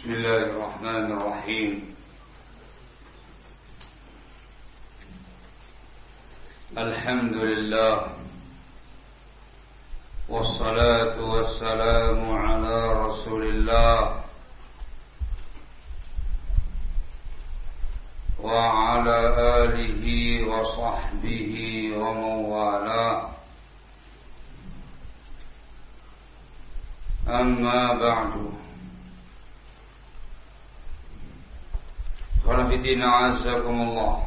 Bismillahirrahmanirrahim. Alhamdulillah. Wassalatu wassalamu ala Rasulillah wa ala alihi wa sahbihi wa mawala. Amma ba'du. Qala fitina azakumullah.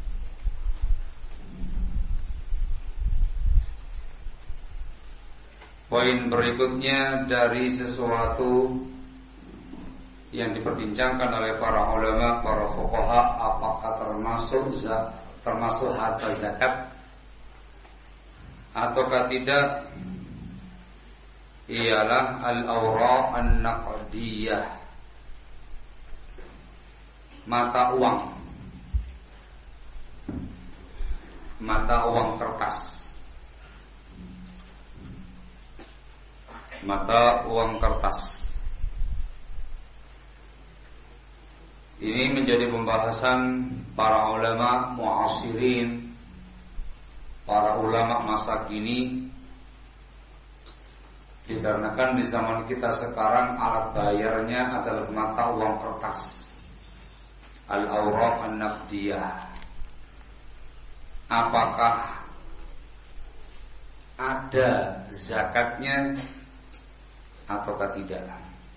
Poin berikutnya dari sesuatu yang diperbincangkan oleh para ulama, para fuqaha, apakah termasuk harta zakat ataukah tidak, ialah al-awraq an-naqdiyah, mata uang kertas. Mata uang kertas ini menjadi pembahasan para ulama mu'asirin, para ulama masa kini, dikarenakan di zaman kita sekarang alat bayarnya adalah mata uang kertas, al-awraq an-naqdiyah. Apakah ada zakatnya ataukah tidak?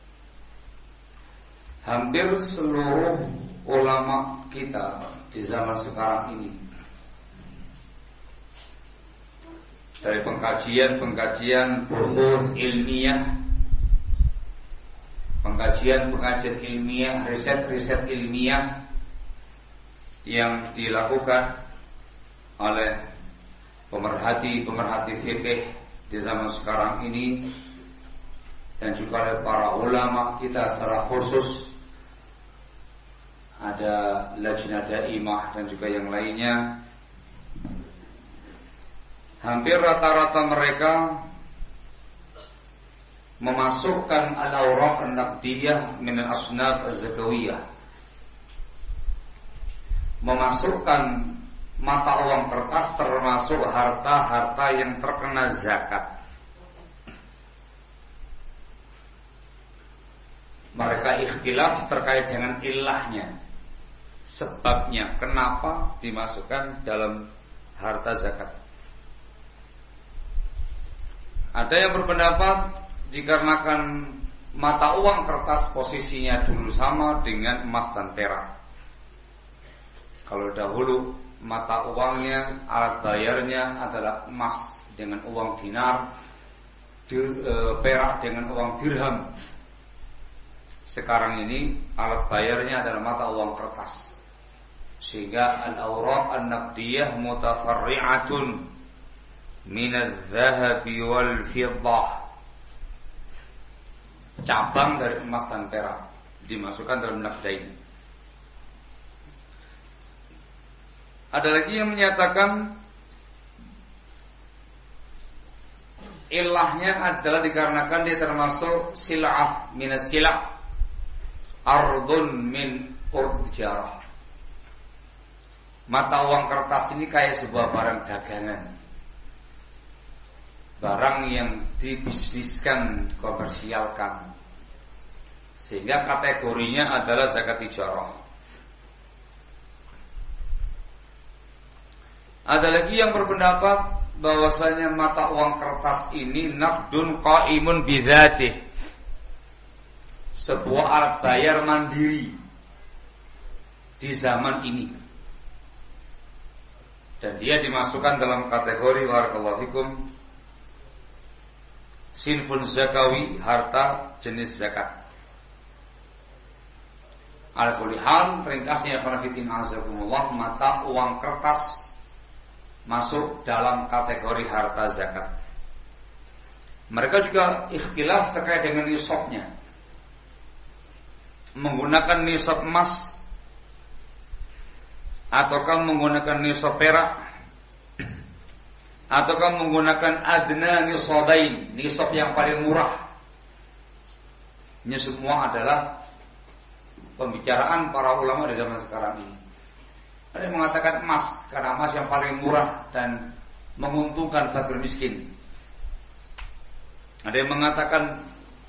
Hampir seluruh ulama kita di zaman sekarang ini, dari pengkajian buhus ilmiah, pengkajian ilmiah, riset ilmiah yang dilakukan oleh pemerhati fikih di zaman sekarang ini, dan juga oleh para ulama kita secara khusus, ada Lajnah Daimah dan juga yang lainnya. Hampir rata-rata mereka memasukkan al-awraq an-naqdiyah min al-asnaf az-zakawiyah, memasukkan mata uang kertas termasuk harta-harta yang terkena zakat. Mereka ikhtilaf terkait dengan ilahnya, sebabnya kenapa dimasukkan dalam harta zakat. Ada yang berpendapat dikarenakan mata uang kertas posisinya dulu sama dengan emas dan perak. Kalau dahulu mata uangnya, alat bayarnya adalah emas dengan uang dinar, perak dengan uang dirham. Sekarang ini alat bayarnya adalah mata uang kertas, sehingga al-awraq an-naqdiyah mutafarri'atun min adz-dzahabi wal fiddah, cabang dari emas dan perak dimasukkan dalam naqdain. Ada lagi yang menyatakan ilahnya adalah dikarenakan dia termasuk sil'ah minas sila', ardun min urjarah. Mata uang kertas ini kayak sebuah barang dagangan, barang yang dibisniskan, komersialkan, sehingga kategorinya adalah zakat tijarah. Ada lagi yang berpendapat bahwasanya mata uang kertas ini naqdun qaimun bidzatih, sebuah alat bayar mandiri di zaman ini, dan dia dimasukkan dalam kategori barakallahu fikum sinfun zakawi, harta jenis zakat. Al-kulli hal, ringkasnya para fitin azakumullah, mata uang kertas masuk dalam kategori harta zakat. Mereka juga ikhtilaf terkait dengan nisabnya, menggunakan nisab emas ataukah menggunakan nisab perak, ataukah menggunakan adna nisabain, nisab yang paling murah. Ini semua adalah pembicaraan para ulama di zaman sekarang ini. Ada yang mengatakan emas karena emas yang paling murah dan menguntungkan fakir miskin. Ada yang mengatakan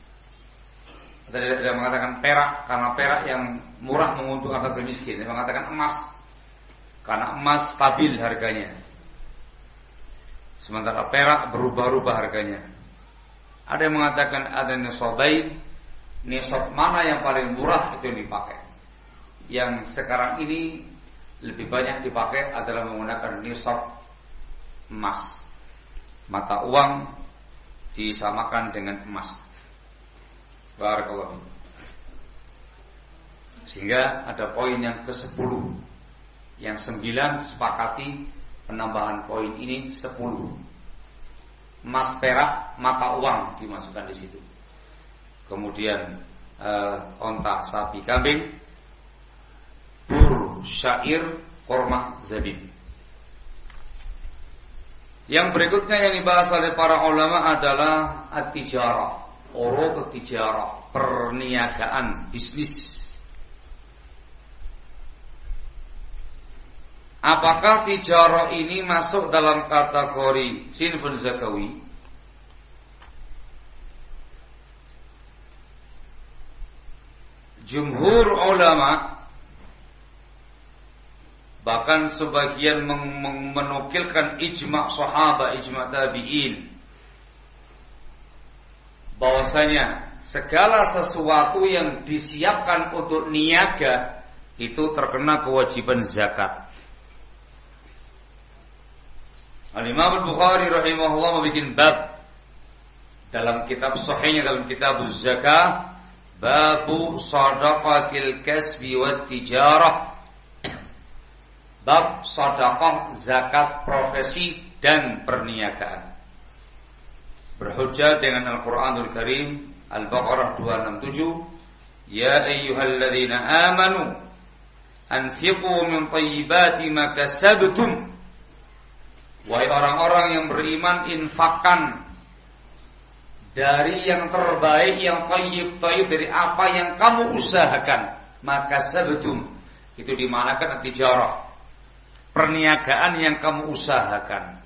perak karena perak yang murah menguntungkan fakir miskin. Ada yang mengatakan emas karena emas stabil harganya, sementara perak berubah-ubah harganya. Ada yang mengatakan ada nisabain, nisab mana yang paling murah itu yang dipakai. Yang sekarang ini lebih banyak dipakai adalah menggunakan nisab emas. Mata uang disamakan dengan emas. Barakallahu. Sehingga ada poin yang ke-10. Yang 9 sepakati penambahan poin ini 10. Emas, perak, mata uang dimasukkan di situ. Kemudian onta, sapi, kambing, bur, syair, korma, zabib. Yang berikutnya yang dibahas oleh para ulama adalah at-tijarah, urud at-tijarah, perniagaan, bisnis. Apakah tijarah ini masuk dalam kategori sinfun zakawi? Jumhur ulama, bahkan sebagian menukilkan ijma' sahabat, ijma' tabi'in, bahwasanya segala sesuatu yang disiapkan untuk niaga itu terkena kewajiban zakat. Al-Imam Al-Bukhari rahimahullah membuat bab dalam kitab sahihnya, dalam kitab Az-Zakah, babu shadaqatil kasbi wat tijarah, bab sedekah, zakat profesi dan perniagaan. Berhujjah dengan Al-Qur'anul Karim, Al-Baqarah 267, ya ayyuhalladzina amanu anfiqu min thayyibati ma kasabtum. Wahai orang-orang yang beriman, infakkan dari yang terbaik, yang thayyib dari apa yang kamu usahakan. Maka sabtum itu dimanakan tijarah, perniagaan yang kamu usahakan.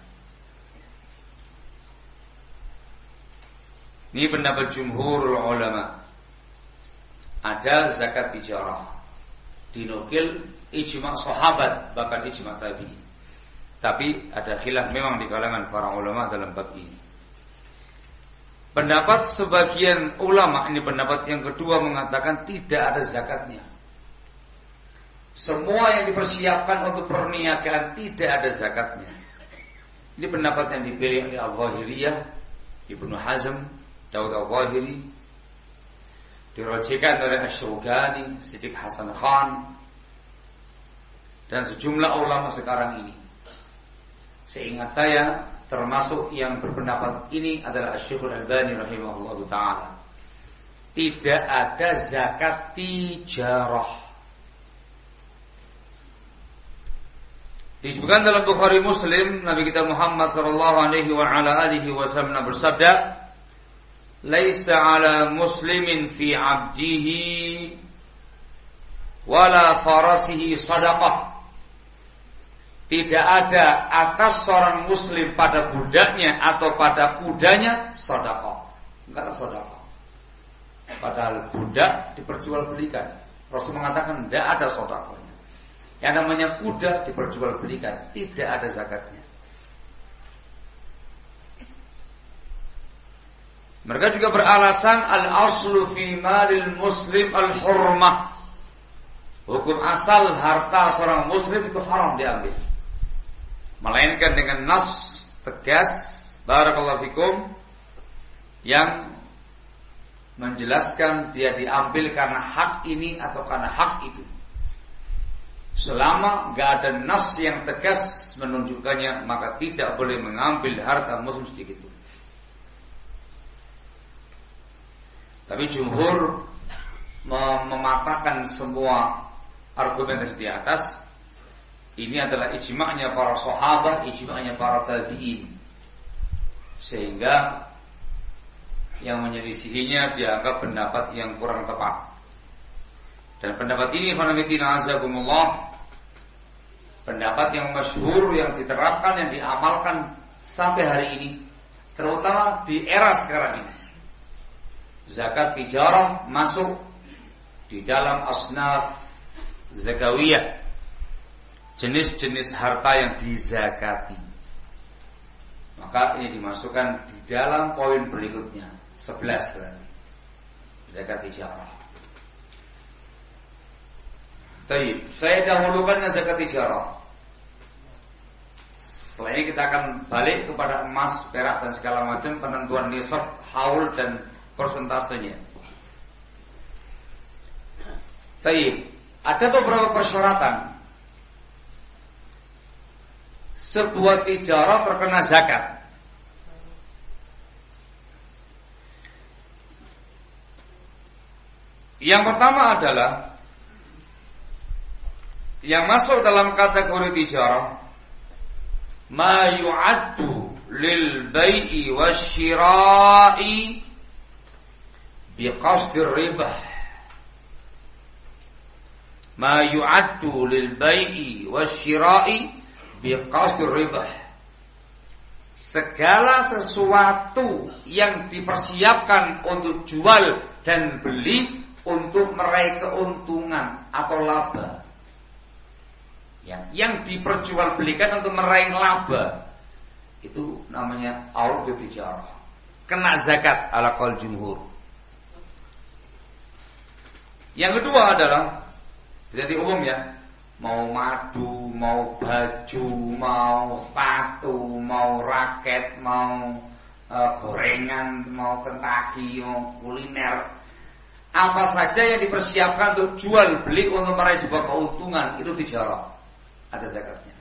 Ini pendapat jumhur ulama. Ada zakat tijarah, dinukil ijma' sahabat, bahkan ijma' tabi'in. Tapi ada khilaf memang di kalangan para ulama dalam bab ini. Pendapat sebagian ulama, ini pendapat yang kedua, mengatakan tidak ada zakatnya. Semua yang dipersiapkan untuk perniagaan tidak ada zakatnya. Ini pendapat yang dipilih oleh Al-Zahiriyah, Ibnu Hazm, Daud Al-Zahiri, dirajikan oleh Asy-Syaukani, Siddiq Hasan Khan, dan sejumlah ulama sekarang ini. Seingat saya, termasuk yang berpendapat ini adalah Asy-Syaikh Al-Albani rahimahullah ta'ala. Tidak ada zakat tijarah. Disebutkan dalam Bukhari Muslim, Nabi kita Muhammad sallallahu alaihi wa ala alihi wasallam bersabda, "Laisa 'ala muslimin fi 'abdihi wala farasihi shadaqah." Tidak ada atas seorang muslim pada budaknya atau pada kudanya sedekah. Enggak ada sedekah. Padahal budak diperjualbelikan. Rasul mengatakan tidak ada sedekahnya. Yang namanya kuda diperjualbelikan, tidak ada zakatnya. Mereka juga beralasan al-aslu fi malil muslim al-hurmah. Hukum asal harta seorang muslim itu haram diambil. Melainkan dengan nas tegas, barakallahu fikum, yang menjelaskan dia diambil karena hak ini atau karena hak itu. Selama gak ada nas yang tegas menunjukkannya, maka tidak boleh mengambil harta muslim sedikit pun. Tapi jumhur mematahkan semua argumentasi di atas. Ini adalah ijma'nya para sahabat, ijma'nya para tabi'in. Sehingga yang menyelisihinya dianggap pendapat yang kurang tepat. Dan pendapat ini fanamitina azakumullah, pendapat yang masyhur, yang diterapkan, yang diamalkan sampai hari ini, terutama di era sekarang ini. Zakat tijarah masuk di dalam asnaf zakawiyah, jenis-jenis harta yang dizakati. Maka ini dimasukkan di dalam poin berikutnya, 11 berarti. Zakat tijarah. Baik, saya dahulukan zakat tijarah. Setelah ini kita akan balik kepada emas, perak dan segala macam, penentuan nisab, haul dan persentasenya. Baik, ada beberapa persyaratan sebuah tijarah terkena zakat. Yang pertama adalah yang masuk dalam kategori tijarah ma yu'addu lil bai'i wasyira'i biqasdir ribah. Ma yu'addu lil bai'i wasyira'i biqasdir ribah. Segala sesuatu yang dipersiapkan untuk jual dan beli untuk meraih keuntungan atau laba, yang diperjualbelikan untuk meraih laba, itu namanya aurud tijarah, kena zakat ala qaul jumhur. Yang kedua adalah jadi umum ya, mau madu, mau baju, mau sepatu, mau raket, mau gorengan, mau Kentucky, mau kuliner, apa saja yang dipersiapkan untuk jual beli untuk meraih sebuah keuntungan, itu tijarah, ada zakatnya.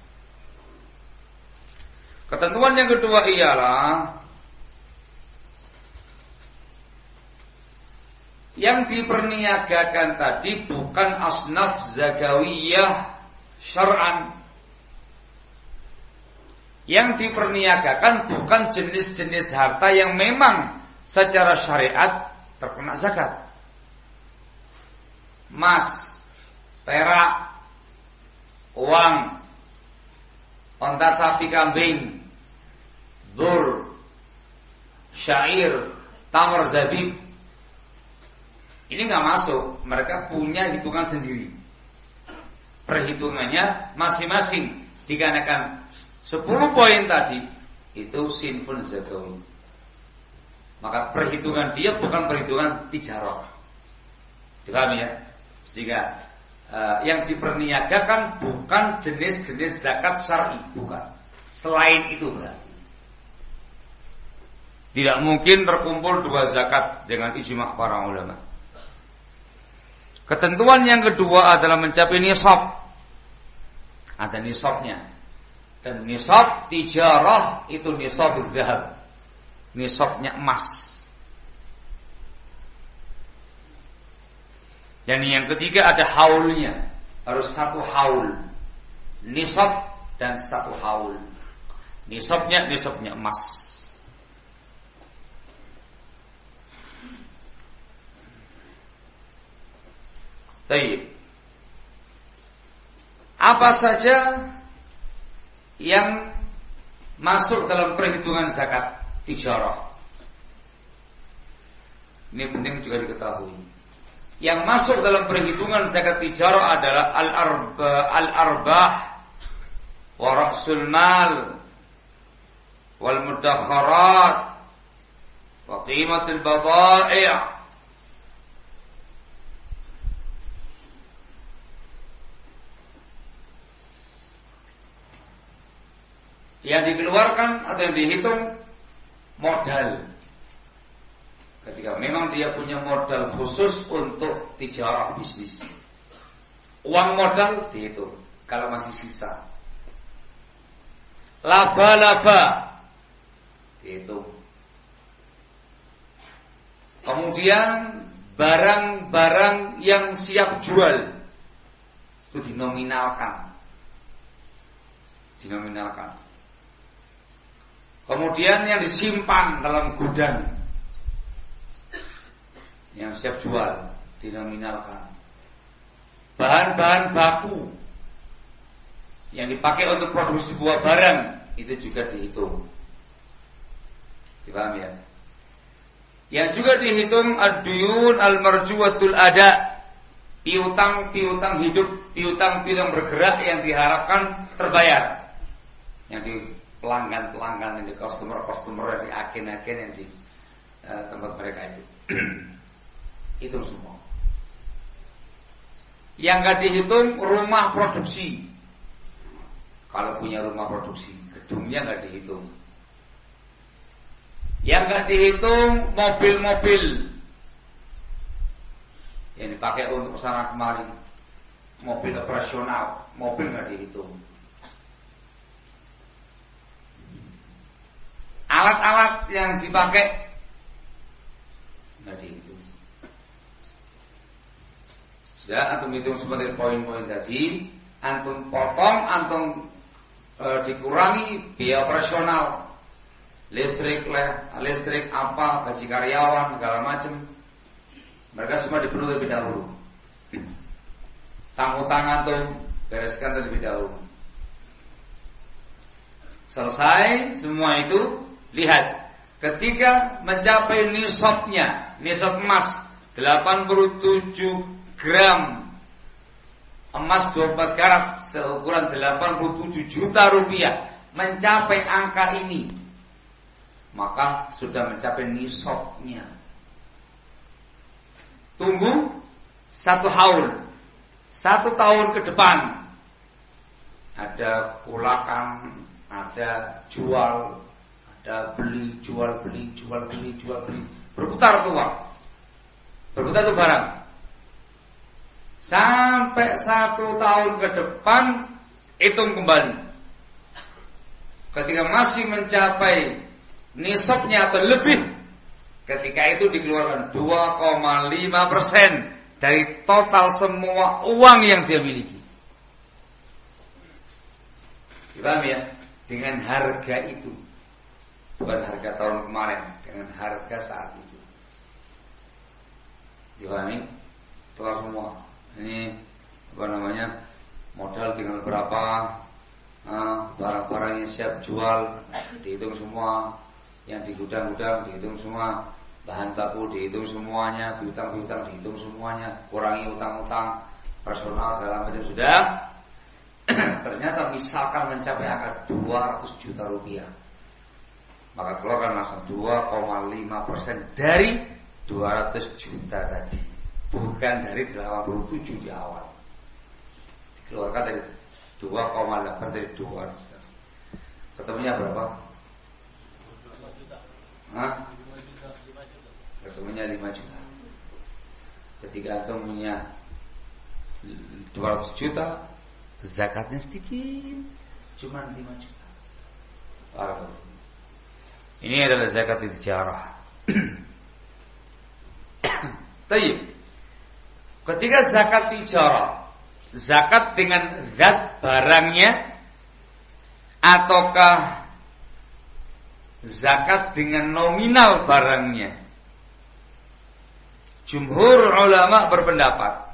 Ketentuan yang kedua ialah yang diperniagakan tadi bukan asnaf zakawiyah syar'an. Yang diperniagakan bukan jenis-jenis harta yang memang secara syariat terkena zakat. Emas, perak, uang, onta sapi kambing, bur, syair, tamar zabib, ini nggak masuk. Mereka punya hitungan sendiri. Perhitungannya masing-masing. Dikarenakan 10 poin tadi itu sinful zakawi, maka perhitungan dia bukan perhitungan tijarah. Dipahami ya? Sehingga yang diperniagakan bukan jenis-jenis zakat syar'i, bukan. Selain itu berarti tidak mungkin terkumpul 2 zakat dengan ijma' para ulama. Ketentuan yang kedua adalah mencapai nisab. Ada nisabnya. Dan nisab tijarah itu nisab zahab, nisabnya emas. Dan yang ketiga ada haulnya, harus 1 haul. Nisab dan 1 haul. Nisabnya emas. Baik. Apa saja yang masuk dalam perhitungan zakat tijarah? Ini penting juga diketahui. Yang masuk dalam perhitungan zakat tijarah adalah al-arbah wa ra'sul mal wal mudakharat wa qimatul badai'. Yang dikeluarkan atau yang dihitung modal, ketika memang dia punya modal khusus untuk tijarah bisnis. Uang modal dihitung kalau masih sisa. Laba-laba dihitung. Kemudian barang-barang yang siap jual itu dinominalkan. Kemudian yang disimpan dalam gudang, yang siap jual, dinominalkan. bahan-bahan baku yang dipakai untuk produksi sebuah barang itu juga dihitung. Dipahami ya? Yang juga dihitung ad-duyun al-marjuwatul ada, piutang-piutang hidup, piutang-piutang bergerak yang diharapkan terbayar. Yang di pelanggan-pelanggan, yang di customer-customer, yang di agen-agen, yang di tempat mereka itu. Itu semua. Yang gak dihitung rumah produksi. Kalau punya rumah produksi, gedungnya gak dihitung. Yang gak dihitung mobil-mobil yang dipakai untuk kesana kemari, mobil operasional, mobil gak dihitung. Alat-alat yang dipakai gak dihitung. Sudah antum hitung seperti poin-poin tadi, antum potong, antum dikurangi biaya operasional, listrik apa, gaji karyawan segala macam. Mereka semua dipenuhi terlebih dahulu. Tanggung-tanggung antum bereskan terlebih dahulu. Selesai semua itu, lihat ketika mencapai nisabnya, nisab emas 87 gram emas 24 karat seukuran 87 juta rupiah, mencapai angka ini, maka sudah mencapai nisabnya. Tunggu 1 haul, 1 tahun ke depan, ada kulakan, ada jual, ada beli, jual beli, jual beli, jual beli, berputar tuh uang, berputar tuh barang, sampai 1 tahun ke depan, hitung kembali. Ketika masih mencapai nisabnya atau lebih, ketika itu dikeluarkan 2,5% dari total semua uang yang dia miliki. Paham ya? Dengan harga itu, bukan harga tahun kemarin, dengan harga saat itu. Dipahami? Total semua. Ini apa namanya, modal tinggal berapa, barang-barang yang siap jual dihitung semua, yang di gudang-gudang dihitung semua, bahan baku dihitung semuanya, piutang-piutang dihitung semuanya, kurangi utang-utang, personal segala macam sudah. Ternyata misalkan mencapai angka 200 juta rupiah, maka keluarkan langsung 2,5% dari 200 juta tadi, bukan dari 87 di awal. Dikeluarkan dari 2,8 dari 200 juta. Ketemunya berapa? Hah? Ketemunya 5 juta. Ketika antum punya 200 juta, zakatnya sedikit, cuma 5 juta. Ini adalah zakat tijarah. Tayyib. Ketika zakat tijarah, zakat dengan zat barangnya, ataukah zakat dengan nominal barangnya? Jumhur ulama berpendapat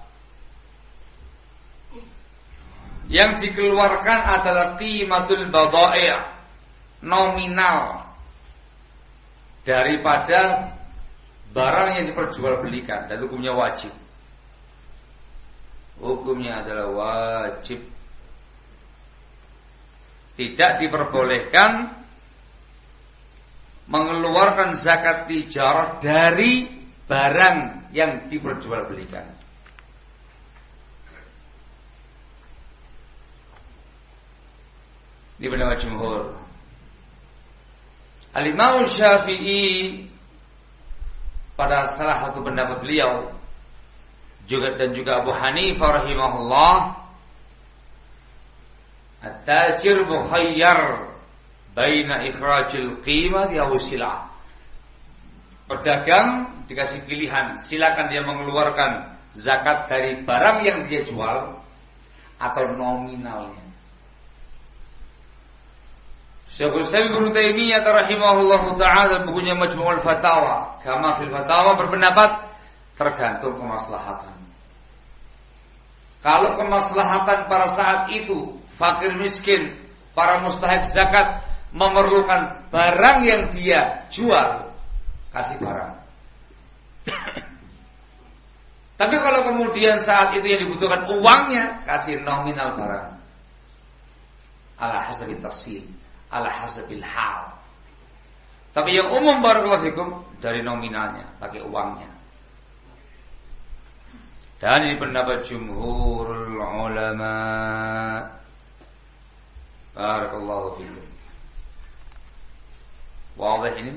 yang dikeluarkan adalah qimatul badai', nominal daripada barang yang diperjualbelikan, dan hukumnya wajib. Hukumnya adalah wajib. Tidak diperbolehkan mengeluarkan zakat tijarah dari barang yang diperjualbelikan. Ini pendapat jumhur. Al-Imam Syafi'i pada salah satu pendapat beliau dan juga Abu Hanifah rahimahullah, at-tajir mukhayyar baina ikhrajil qimah wa silah. Pedagang dikasih pilihan, silakan dia mengeluarkan zakat dari barang yang dia jual atau nominalnya. Syekhul Islam Ibnu Taimiyah rahimahullahu taala bukunya Majmu'ul Fatawa, Kama fil Fatawa, berpendapat tergantung kemaslahatan. Kalau kemaslahatan pada saat itu fakir miskin, para mustahik zakat memerlukan barang yang dia jual, kasih barang. Tapi kalau kemudian saat itu yang dibutuhkan uangnya, kasih nominal barang. Ala hasabil tafsil, ala hasabil hal. Tapi yang umum barakallahu fikum dari nominalnya, pakai uangnya. Dan ini pendapat jumhurul ulama. Barakallahu fikum. Wadah ini.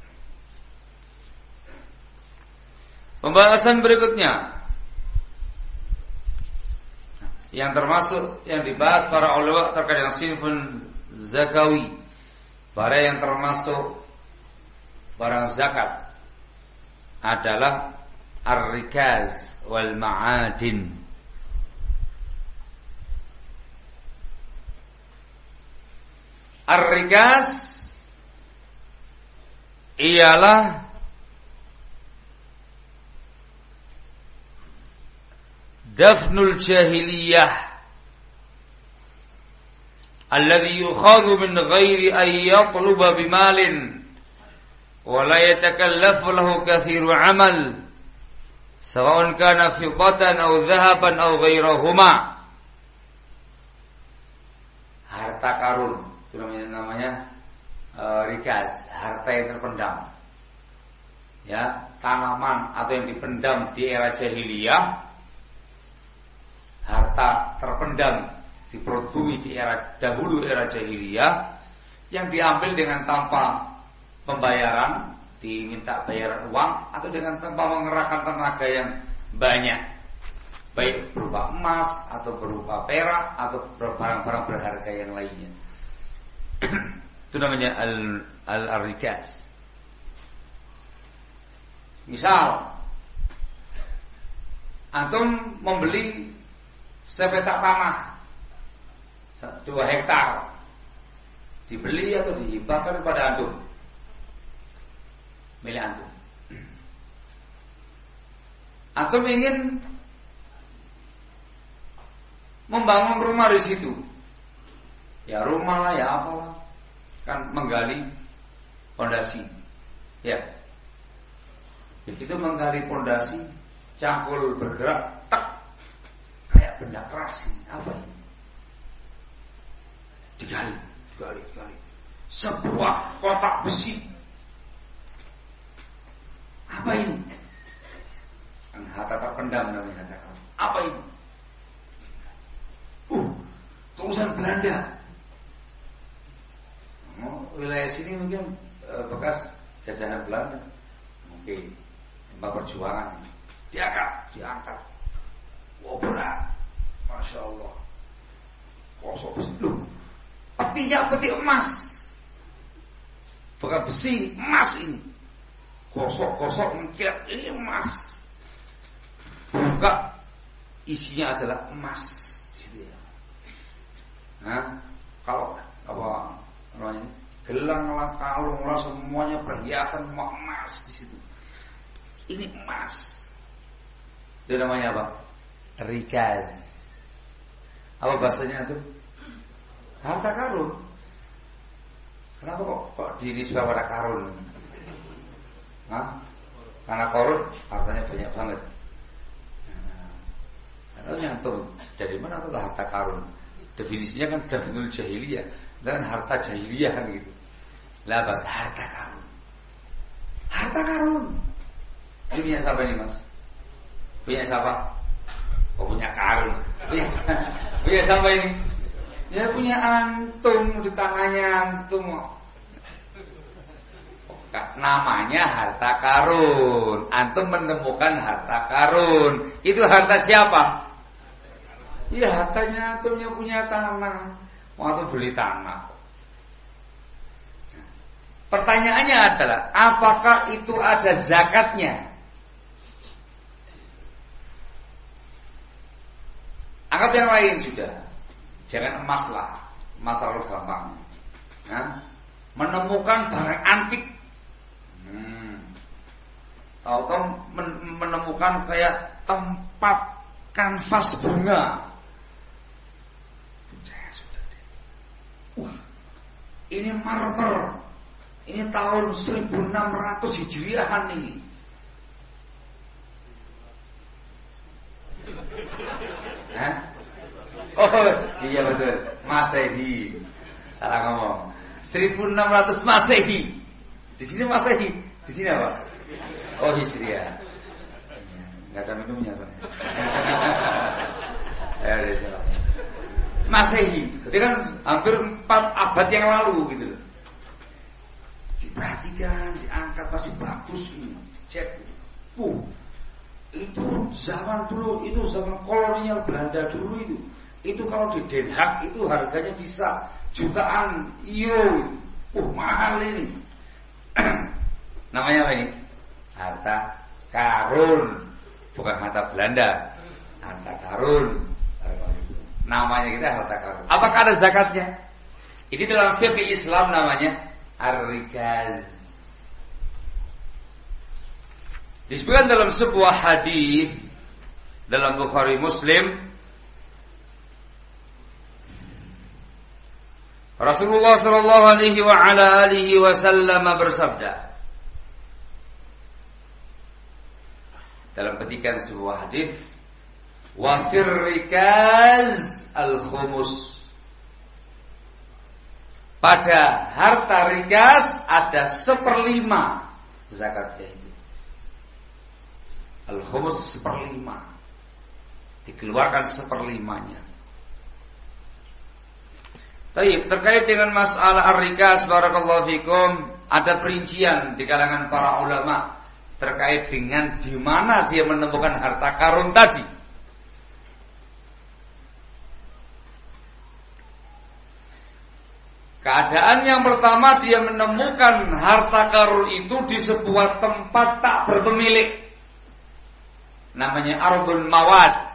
Pembahasan berikutnya yang termasuk yang dibahas para ulama terkait dengan sinfun zakawi, barang yang termasuk barang zakat adalah ar-rikaz wal ma'adin. Ar-rikaz ialah dafnul jahiliyah alladhi yukhadhu min ghairi an yatluba bimalin wa la yatakallafu lahu kathiru amal sawa'un kana fiddatan aw dhahaban aw ghairahuma. Harta karun itu namanya rikaz, harta yang terpendam. Ya, tanaman atau yang dipendam di era jahiliyah, harta terpendam di perut bumi di era dahulu, era jahiliyah, yang diambil dengan tanpa pembayaran, diminta bayaran uang atau dengan tanpa mengerahkan tenaga yang banyak, baik berupa emas atau berupa perak atau barang-barang berharga yang lainnya. Itu namanya al-rikaz. Misal antum membeli sepetak tanah 2 hektar, dibeli atau dihibahkan kepada antum, milik antum. Antum ingin membangun rumah di situ, ya rumah lah, ya apalah, kan menggali pondasi, ya. Begitu menggali pondasi, cangkul bergerak, tak, kayak benda keras ini, apa ini? Digali. Sebuah kotak besi. Apa ini? Harta terpendam namanya harta karun. Apa ini? Tulisan Belanda. Wilayah sini mungkin bekas jajahan Belanda. Mungkin tempat perjuangan. Diangkat. Wah, berat. Masya Allah. Kosok besi. Petinya peti emas. Bukan besi, emas ini. Kosok mengkilat, ini emas. Buka, isinya adalah emas. Nah, kalau apa namanya, gelang lah, kalung lah, semuanya perhiasan emas di situ. Ini emas. Itu namanya apa? Rikaz. Apa bahasanya itu? Harta karun. Kenapa kok dinisbah pada karun? Karena karun hartanya banyak banget. Kalau nyantum dari mana tuh harta karun? Definisinya kan dafnul jahiliyah, dan harta jahiliyah kan gitu. Lah bahasa harta karun. Harta karun. Ini punya siapa ini, Mas? Punya siapa? Oh, punya karun. Punya siapa ini? Ya punya antum, di tangannya antum. Namanya harta karun. Antum menemukan harta karun. Itu harta siapa? Iya, hartanya antum yang punya tanah. Waktu beli tanah. Pertanyaannya adalah, apakah itu ada zakatnya? Anggap yang lain sudah. Jangan emas lah, emas terlalu gampang. Menemukan barang antik. Atau menemukan kayak tempat kanvas bunga. Wah, ini marmer. Ini tahun 1600 Hijriahan ini. Hah? Oh iya betul, Masehi. Salah ngomong. 1600 Masehi. Di sini Masehi, di sini apa? Oh Hijriah. Enggak ada minumnya soalnya. Masehi. Jadi kan hampir 4 abad yang lalu gitu loh. Diperhatikan, diangkat masih bagus ini. Cek. Itu zaman dulu, itu zaman kolonial Belanda dulu itu. Itu kalau di Den Haag itu harganya bisa jutaan euro. Mahal ini. Namanya apa ini? Harta karun. Bukan harta Belanda. Harta karun. Namanya kita harta karun. Apakah ada zakatnya? Ini dalam fikih Islam namanya ar-rikaz. Disebutkan dalam sebuah hadis dalam Bukhari Muslim, Rasulullah sallallahu alaihi wa ala alihi wasallam bersabda dalam petikan sebuah hadis, wa fir rikaz al-khumus. Pada harta rikaz ada 1/5 zakatnya itu. Al-khumus 1/5. Dikeluarkan 1/5-nya. Baik, terkait dengan masalah ar-rikaz, barakallahu fikum, ada perincian di kalangan para ulama terkait dengan di mana dia menemukan harta karun tadi. Keadaan yang pertama, dia menemukan harta karun itu di sebuah tempat tak berpemilik. Namanya ardul mawad.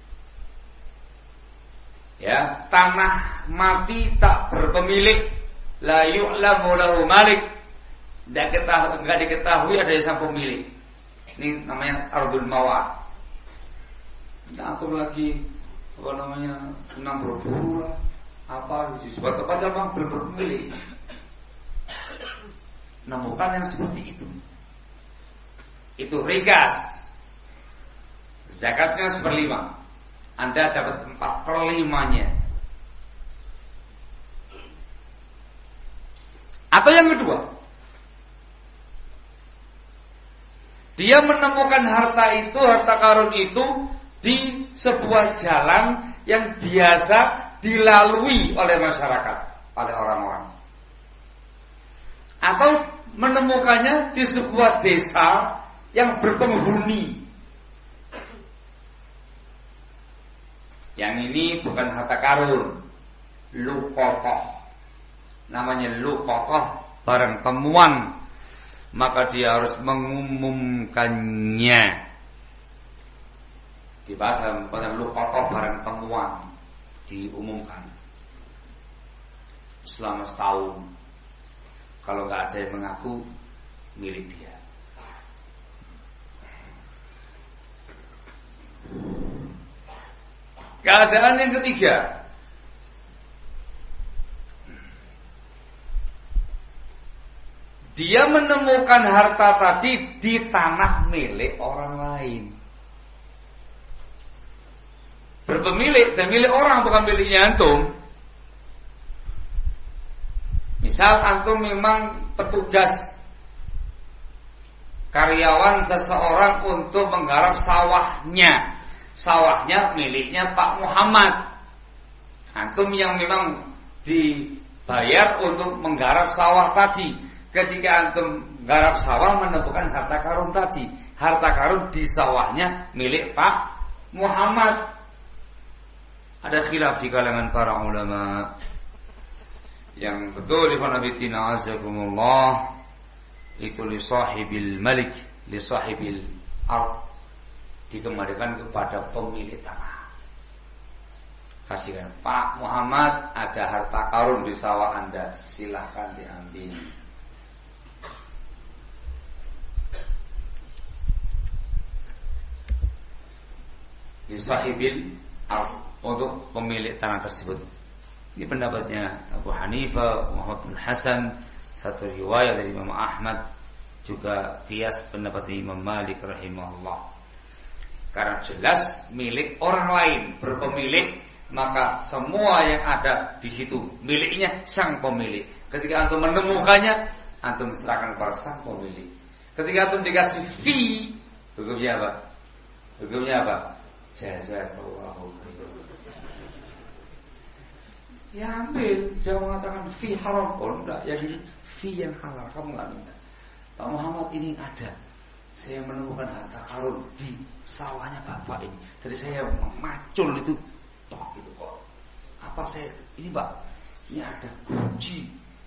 Ya, tanah mati tak berpemilik. La yu'lamu lahu malik. Enggak diketahui ada sang pemilik. Ini namanya ardul mawad. Nah, aku lagi senang berburu lah. Apa di sebuah tempat yang memang belum berpemilik. Nemukan yang seperti itu. Itu rikas. Zakatnya 1/5. Anda dapat 4/5-nya. Atau yang kedua, dia menemukan harta karun itu di sebuah jalan yang biasa dilalui oleh masyarakat, oleh orang-orang. Atau menemukannya di sebuah desa yang berpenghuni. Yang ini bukan harta karun, luqatah. Namanya luqatah, barang temuan. Maka dia harus mengumumkannya. Dibahas dalam luqatah, barang temuan. Diumumkan selama setahun. Kalau nggak ada yang mengaku, milik dia. Keadaan yang ketiga, dia menemukan harta tadi di tanah milik orang lain. Berpemilik dan milik orang, bukan miliknya antum. Misal antum memang petugas, karyawan seseorang untuk menggarap sawahnya. Sawahnya miliknya Pak Muhammad. Antum yang memang dibayar untuk menggarap sawah tadi. Ketika antum garap sawah, menemukan harta karun tadi. Harta karun di sawahnya milik Pak Muhammad. Ada khilaf di kalangan para ulama. Yang betul ikhwan fillah azakumullah, itu li sahibil malik, li sahibil ard, dikembalikan kepada pemilik tanah. Kasihkan, Pak Muhammad, ada harta karun di sawah Anda, silahkan diambil. Yusahibil untuk pemilik tanah tersebut. Ini pendapatnya Abu Hanifah, Muhammad bin Hasan, satu riwayat dari Imam Ahmad, juga kias pendapat Imam Malik rahimahullah. Karena jelas milik orang lain berpemilik, maka semua yang ada di situ miliknya sang pemilik. Ketika antum menemukannya, antum serahkan kepada sang pemilik. Ketika antum dikasih fee, hukumnya apa? Hukumnya apa? Jazakallahu khairan. Ya ambil, jangan mengatakan fee haram. Oh enggak, yang ini fee yang halal, kamu enggak minta. Pak Muhammad ini ada, saya menemukan harta karun di sawahnya bapak ini. Tadi saya macul itu, toh gitu kok. Apa saya ini Pak? Ini ada kunci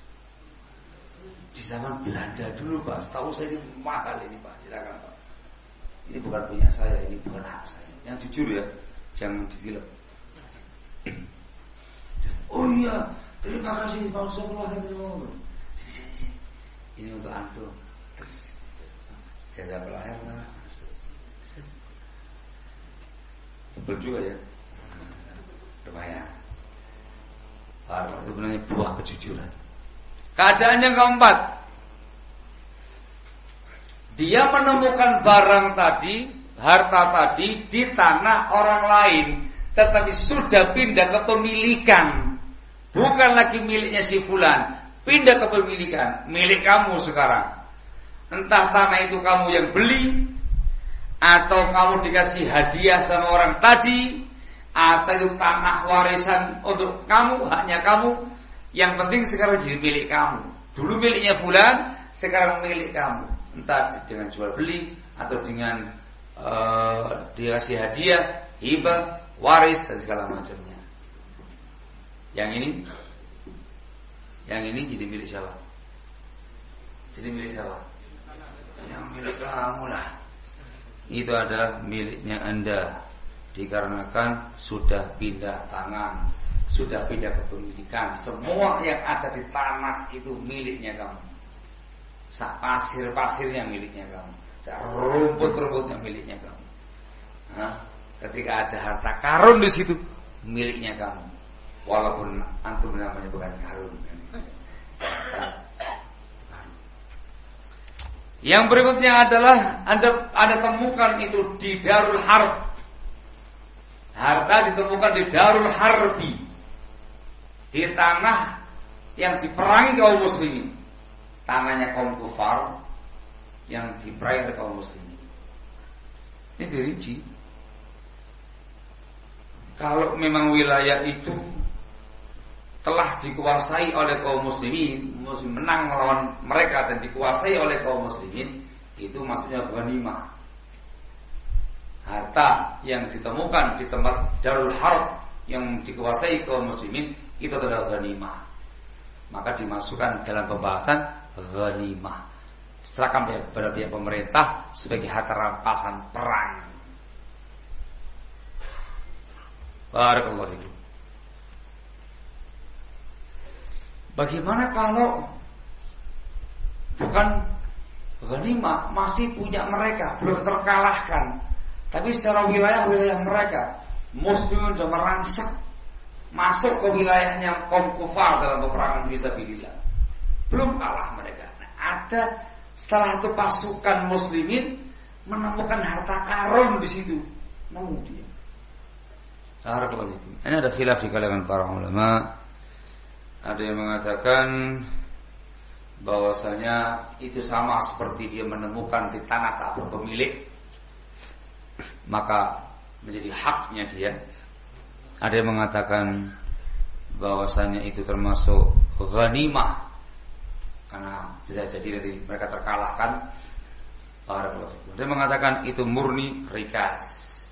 di zaman Belanda dulu Pak. Setahu saya ini mahal ini Pak. Silakan Pak. Ini bukan punya saya, ini bukan hak saya. Yang jujur ya, jangan ditilep. Oh iya, terima kasih Pak Ustaz. Sini. Ini untuk antum. Jazakallahu khairan. Tebel juga ya. Lumayan. Itu sebenarnya buah kejujuran. Keadaan yang keempat, dia menemukan barang tadi, harta tadi di tanah orang lain, tetapi sudah pindah kepemilikan. Bukan lagi miliknya si fulan, pindah kepemilikan, milik kamu sekarang. Entah tanah itu kamu yang beli, atau kamu dikasih hadiah sama orang tadi, atau itu tanah warisan untuk kamu, haknya kamu. Yang penting sekarang jadi milik kamu. Dulu miliknya fulan, sekarang milik kamu. Entah dengan jual beli atau dengan dikasih hadiah, hibah, waris dan segala macamnya. Yang ini jadi milik siapa? Jadi milik siapa? Yang milik kamu lah. Itu adalah miliknya Anda, dikarenakan sudah pindah tangan, sudah pindah kepemilikan. Semua yang ada di tanah itu miliknya kamu. Pasir-pasirnya miliknya kamu. Rumput-rumputnya miliknya kamu. Nah, ketika ada harta karun di situ, miliknya kamu. Walaupun antum namanya bukan karun. Yang berikutnya adalah Anda temukan itu di Darul Harb. Harta ditemukan di Darul Harbi, di tanah yang diperangi kaum muslimin. Tanahnya kaum kufar yang diperangi oleh kaum muslimin. Ini dirinci. Kalau memang wilayah itu telah dikuasai oleh kaum muslimin, muslim menang melawan mereka dan dikuasai oleh kaum muslimin, itu maksudnya ghanimah. Harta yang ditemukan di tempat Darul Harb yang dikuasai kaum muslimin itu adalah ghanimah. Maka dimasukkan dalam pembahasan ghanimah. Serahkan kepada pihak pemerintah sebagai harta rampasan perang. Barakallahu fiikum. Bagaimana kalau bukan ghanimah, masih punya mereka, belum terkalahkan, tapi secara wilayah mereka muslimin sudah merangsek masuk ke wilayahnya kaum kufar dalam peperangan fisabilillah, belum kalah mereka. Nah, ada setelah itu pasukan muslimin menemukan harta karun di situ, namun dia. Ini ada khilaf di kalangan para ulama. Ada yang mengatakan bahwasanya itu sama seperti dia menemukan di tanah tak berpemilik, maka menjadi haknya dia. Ada yang mengatakan bahwasanya itu termasuk ghanimah, karena bisa jadi nanti mereka terkalahkan. Dia mengatakan itu murni rikas.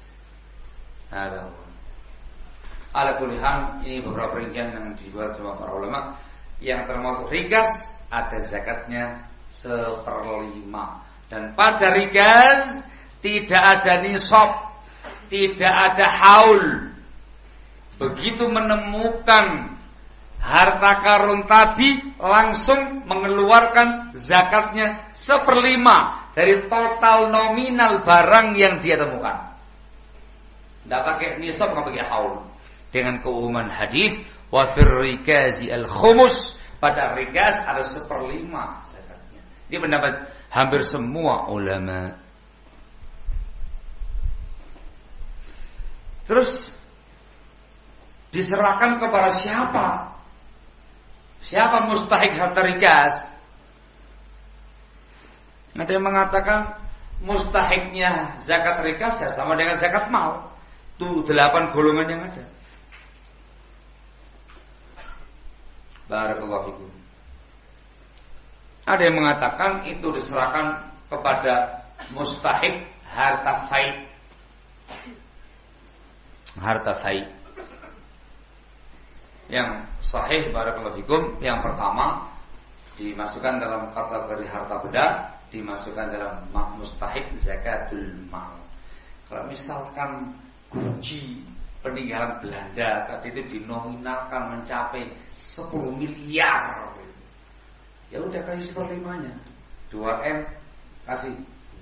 Ala kulli hal, ini beberapa perincian yang dibuat sama para ulama. Yang termasuk rikas ada zakatnya 1/5. Dan pada rikas tidak ada nisab, tidak ada haul. Begitu menemukan harta karun tadi, langsung mengeluarkan zakatnya 1/5 dari total nominal barang yang dia temukan. Tidak pakai nisab, nggak pakai haul. Dengan keumuman hadis, wa fir rikazi al khumus, pada rikas ada 1/5 zakatnya. Ini pendapat hampir semua ulama. Terus diserahkan kepada siapa? Siapa mustahik harta rikas? Ada yang mengatakan mustahiknya zakat rikas ya sama dengan zakat mal. Tuh 8 golongan yang ada. Barakallahu fikum. Ada yang mengatakan itu diserahkan kepada mustahik harta fai. Harta fai. Yang sahih barakallahu fikum, yang pertama dimasukkan dalam kategori harta benda, dimasukkan dalam mustahik zakatul mal. Kalau misalkan Gucci peninggalan Belanda tadi itu dinominalkan mencapai 10 miliar, ya udah kasih 1/5-nya, 2M kasih,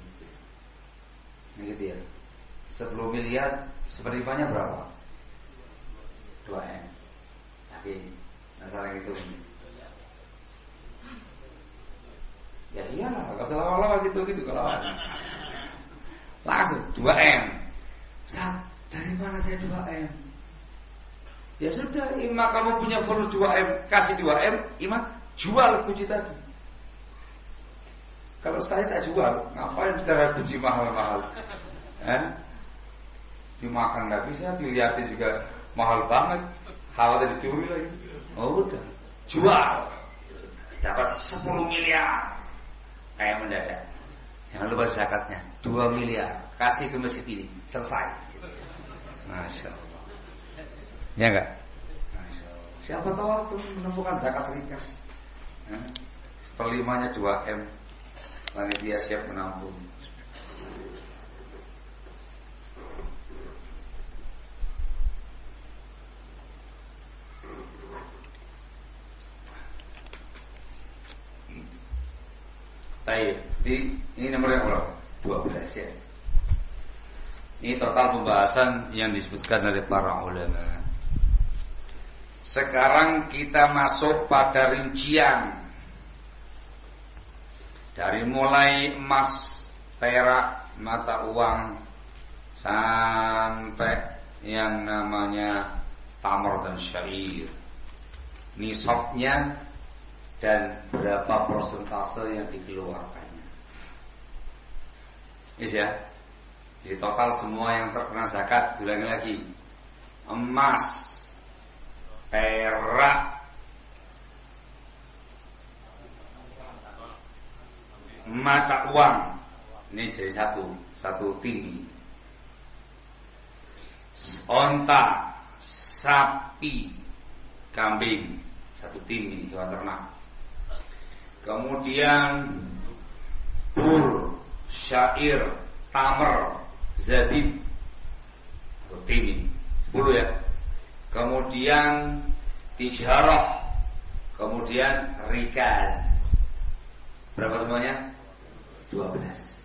ini gitu ya, 10 miliar 1/5-nya berapa? 2M. Oke, nah gitu. Ya iyalah, kalau lama-lama gitu kalau langsung 2M. Dari mana saya 2M? Ya sudah, Ima kamu punya bonus 2M, kasih 2M, Ima jual Gucci tadi. Kalau saya tak jual, ngapain darah Gucci mahal-mahal? Dimakan nggak bisa, dilihatin juga mahal banget, khawatir dicuri lagi. Oh udah, jual, dapat 10 miliar, kayak mendadak. Jangan lupa zakatnya 2 miliar, kasih ke masjid ini, selesai. Masya Allah. Ya enggak? Siapa tahu waktu menemukan zakat rikas, 1/5-nya 2M, lalu dia siap menampung. Baik, ini nomor yang berapa? 12 ya. Ini total pembahasan yang disebutkan oleh para ulama. Sekarang kita masuk pada rincian. Dari mulai emas, perak, mata uang, sampai yang namanya tamar dan syair, nisabnya dan berapa persentase yang dikeluarkannya. Yes ya. Jadi total semua yang terkena zakat, ulangi lagi, emas, perak, mata uang, ini jadi satu tinggi. Onta, sapi, kambing, satu tinggi, hewan ternak. Kemudian bur, syair, tamar, zabib, satu tinggi, 10 ya. Kemudian tijarah, kemudian rikaz, berapa semuanya? 12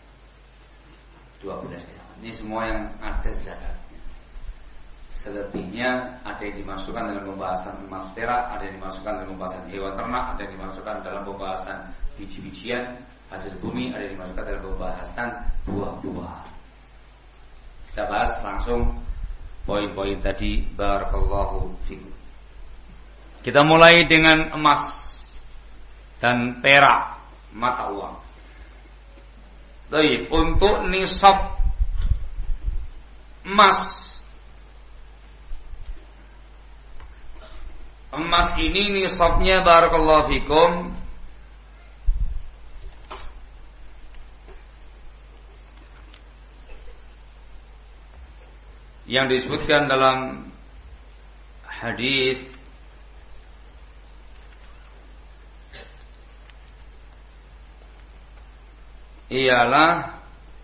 ya. Ini semua yang ada zakatnya. Selebihnya ada yang dimasukkan dalam pembahasan emas perak, ada yang dimasukkan dalam pembahasan hewan ternak, ada yang dimasukkan dalam pembahasan biji-bijian hasil bumi, ada yang dimasukkan dalam pembahasan buah-buah. Kita bahas langsung poin-poin tadi. Barakallahu fikum. Kita mulai dengan emas dan perak, mata uang. Baik, untuk nisab emas ini nisabnya barakallahu fikum yang disebutkan dalam hadis ialah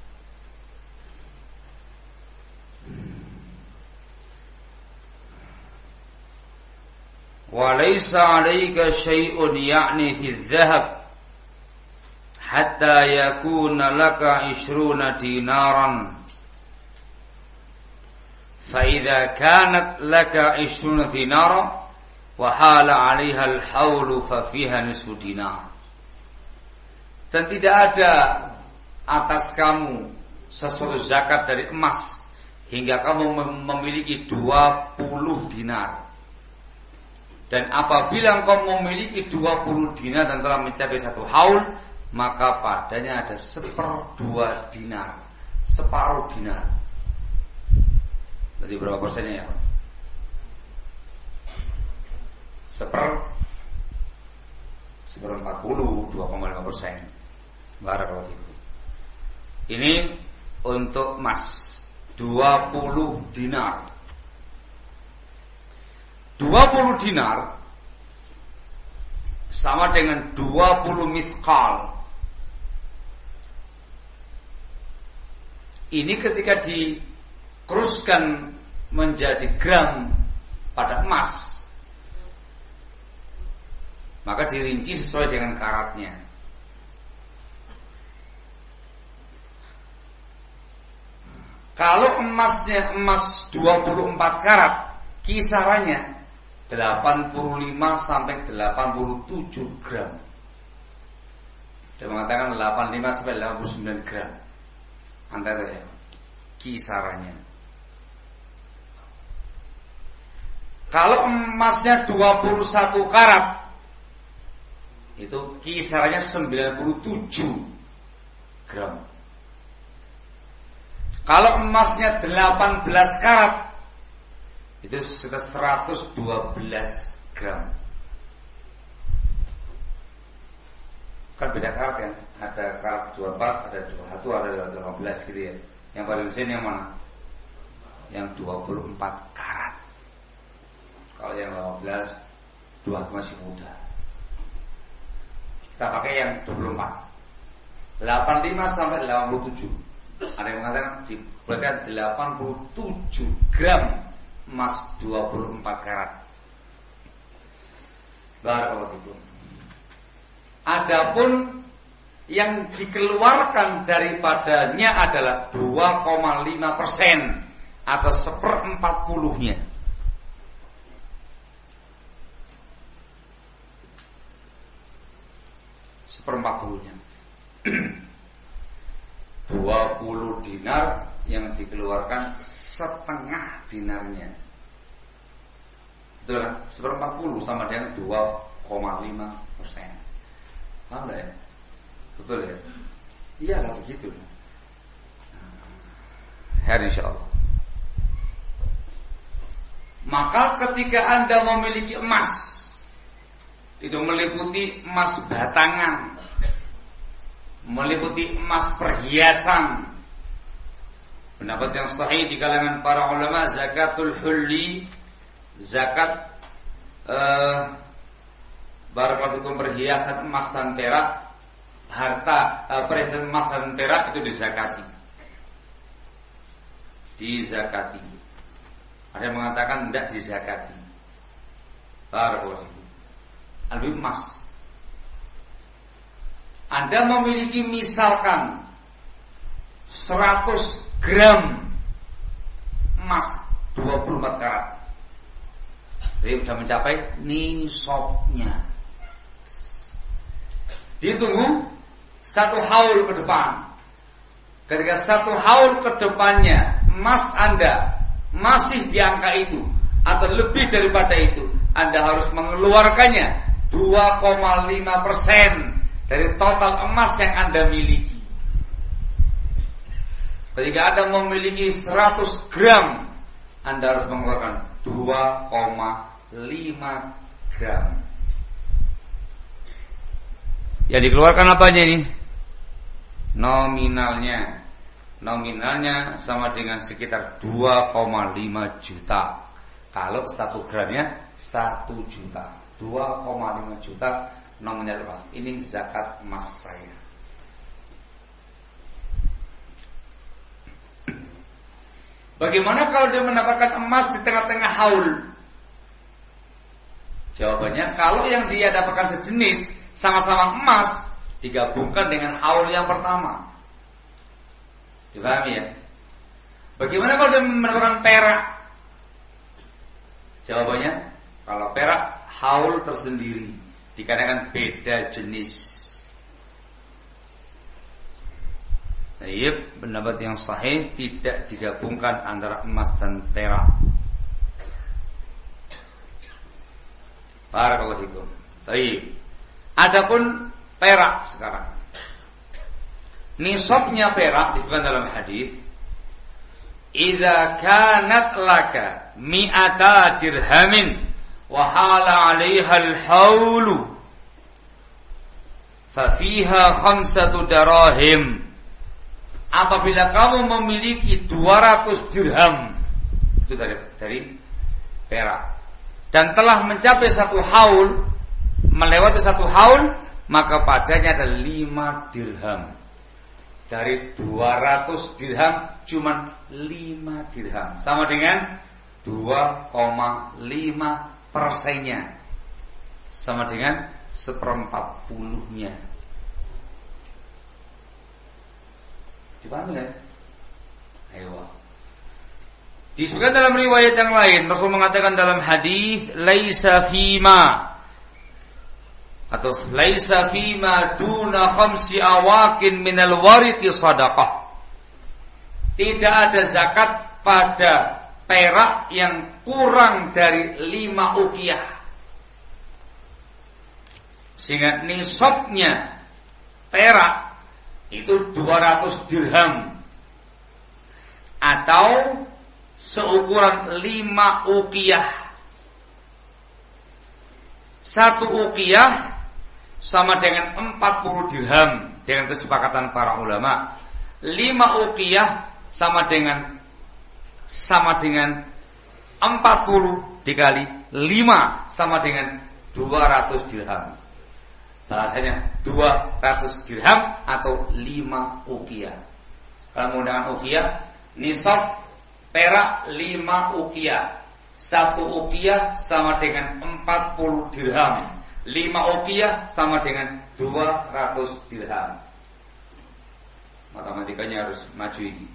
walaysa 'alaika syai'un ya'ni fi adh-dhahab hatta yakuna laka 20 dinaran fa idza kanat laka 20 dinara wa hala 'alaiha al-haulu fa fiha nisfu dinar. Dan tidak ada atas kamu sesuatu zakat dari emas hingga kamu memiliki 20 dinar. Dan apabila engkau memiliki 20 dinar dan telah mencapai 1 haul, maka padanya ada 1/2 dinar, separuh dinar. Jadi berapa persennya ya Pak? 1/40, 2,5%. Barakallahu fikum. Ini untuk emas 20 dinar. 20 dinar sama dengan 20 mithqal. Ini ketika dikeruskan menjadi gram pada emas, maka dirinci sesuai dengan karatnya. Kalau emasnya emas 24 karat, kisarannya 85 sampai 87 gram. Dia mengatakan 85 sampai 89 gram. Antara ya, kisarannya. Kalau emasnya 21 karat, itu kisarannya 97 gram. Kalau emasnya 18 karat, itu sudah 112 gram. Kan beda karat kan? Ada karat 24, ada 21, ada 15 gitu ya. Yang paling sini yang mana? Yang 24 karat. Kalau yang 15, 2 masih muda. Kita pakai yang 24. 85 sampai 87. Ada yang mengatakan dibuatkan 87 gram emas 24 karat. Barakallahu fikum. Adapun yang dikeluarkan daripadanya adalah 2,5% atau 1/40-nya. Seperempatnya. 20 dinar yang dikeluarkan setengah dinarnya. Betul kan? 1/40 sama dengan 2,5%. Paham ya? Betul ya? Iyalah begitu. Insyaallah. Maka ketika Anda memiliki emas, itu meliputi emas batangan, meliputi emas perhiasan. Pendapat yang sahih di kalangan para ulama, zakatul hulli, zakat barakallahu fikum, perhiasan emas dan perak, harta perhiasan emas dan perak itu dizakati. Dizakati. Ada yang mengatakan tidak dizakati. Barakallahu fikum. Albi emas. Anda memiliki misalkan 100 gram emas 24 karat. Jadi sudah mencapai nisabnya. Ditunggu 1 haul ke depan. Ketika 1 haul ke depannya emas Anda masih di angka itu atau lebih daripada itu, Anda harus mengeluarkannya 2,5% dari total emas yang Anda miliki. Ketika Anda memiliki 100 gram, Anda harus mengeluarkan 2,5 gram. Yang dikeluarkan apanya ini? Nominalnya. Nominalnya sama dengan sekitar 2,5 juta. Kalau 1 gramnya 1 juta, 2,5 juta nominal emas. Ini zakat emas saya. Bagaimana kalau dia mendapatkan emas di tengah-tengah haul? Jawabannya, kalau yang dia dapatkan sejenis, sama-sama emas, digabungkan dengan haul yang pertama. Dipahami ya? Bagaimana kalau dia mendapatkan perak Jawabannya, kalau perak haul tersendiri, dikarenakan beda jenis. Baik, pendapat yang sahih tidak digabungkan antara emas dan perak. Barakallahu fikum. Baik. Adapun perak sekarang. Nisabnya perak disebutkan dalam hadis, "Idza kanat laka mi'ata dirhamin wa hala 'alaiha al-haulu fa fiha khamsatu darahim." Apabila kamu memiliki 200 dirham, itu dari perak, dan telah mencapai satu haul, melewati satu haul, maka padanya ada 5 dirham. Dari 200 dirham cuman 5 dirham, sama dengan 2,5%-nya, sama dengan 1/40-nya. Dipahami kan? Ayo. Disebutkan dalam riwayat yang lain, Rasul mengatakan dalam hadis, "Laisa fima" atau "Laisa fima duna khamsi awakin minal wariqi sadaqah." Tidak ada zakat pada perak yang kurang dari 5 uqiyah. Sehingga nisabnya perak itu 200 dirham atau seukuran 5 uqiyah. 1 uqiyah sama dengan 40 dirham dengan kesepakatan para ulama. 5 uqiyah sama dengan 40 dikali 5 sama dengan 200 dirham. Bahasanya 200 dirham atau 5 uqiyah. Kalau menggunakan uqiyah, nisab perak 5 uqiyah. 1 uqiyah sama dengan 40 dirham. 5 uqiyah sama dengan 200 dirham. Matematikanya harus maju ini.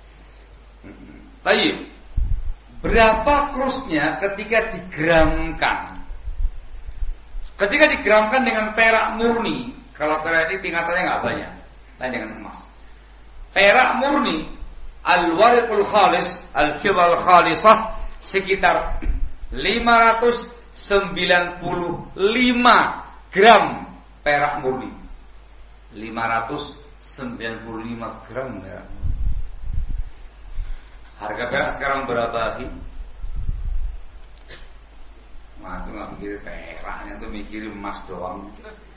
Baik. Berapa kursnya ketika digramkan? Ketika digramkan dengan perak murni, kalau perak ini tingkatannya nggak banyak, lain dengan emas. Perak murni, al-wariqul khalis, al-fidal khalisah, sekitar 595 gram perak murni. 595 gram perak murni. Harga perak sekarang berapa, Fi? Madu nggak mikirin peraknya, tuh mikirin emas doang.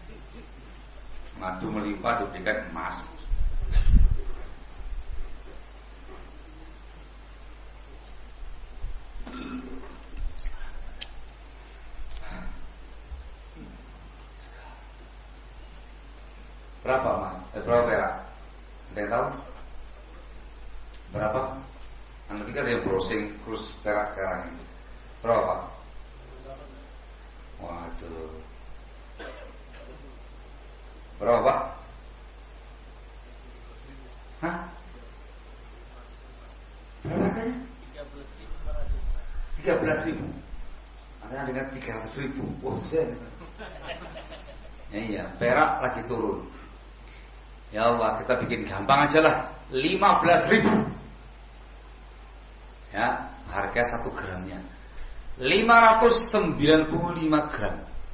Madu melimpah diberikan emas. Berapa emas? Berapa perak? Ada yang tahu? Berapa? Anda pikir ada yang browsing kurs perak sekarang ini? Berapa? Waduh. Berapa? Hah? Berapa kan? 13.000. Ada dengan 300.000. Wah, iya, perak lagi turun. Ya Allah, kita bikin gampang aja lah. 15.000. Ya, harga 1 gramnya 595 gram.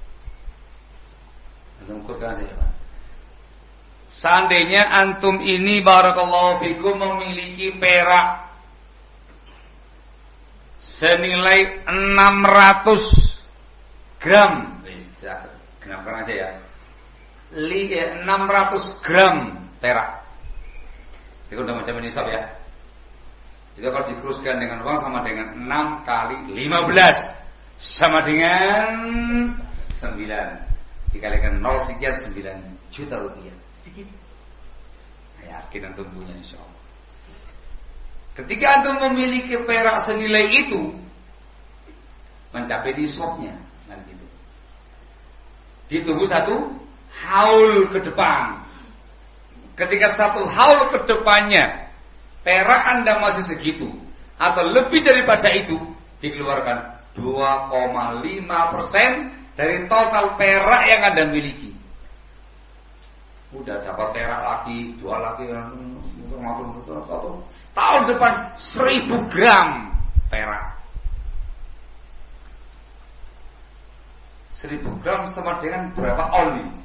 Antum ukurkan saja, Pak. Seandainya antum ini barakallahu fikum memiliki perak senilai 600 gram. Genapkan aja ya. 600 gram perak. Itu udah macam nisab ya. Itu kalau dikuruskan dengan uang sama dengan 6 kali 15 sama dengan 9. Dikalikan 0 sekian 9 juta rupiah. Sedikit. Yakin antum punya insyaallah. Ketika antum memiliki perak senilai itu, mencapai nisabnya, kan gitu. Ditunggu 1 haul ke depan. Ketika 1 haul ke depannya perak Anda masih segitu atau lebih daripada itu, dikeluarkan 2,5% dari total perak yang Anda miliki. Udah dapat perak lagi, jual lagi, tahun depan 1000 gram perak. 1000 gram sama dengan berapa on ini?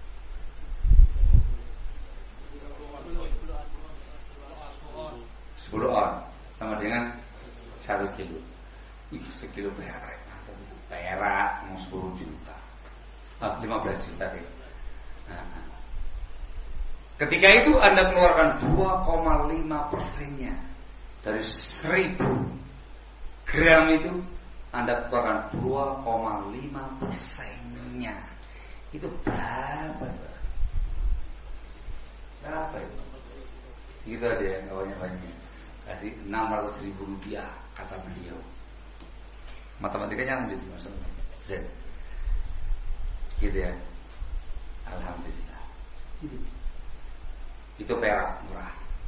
10 on sama dengan 1 kilo. Wih, 1 kilo perak. Perak mau 10 juta. 15 juta deh. Nah. Ketika itu Anda keluarkan 2,5%-nya dari 1000 gram itu Anda keluarkan 2,5%-nya. Itu berapa? Berapa itu? Gitu aja ya, gak banyak-banyak. Kasih 600.000 rupiah kata beliau. Matematikanya lanjut maksudnya Z. Gitu ya. Alhamdulillah. Itu perak murah.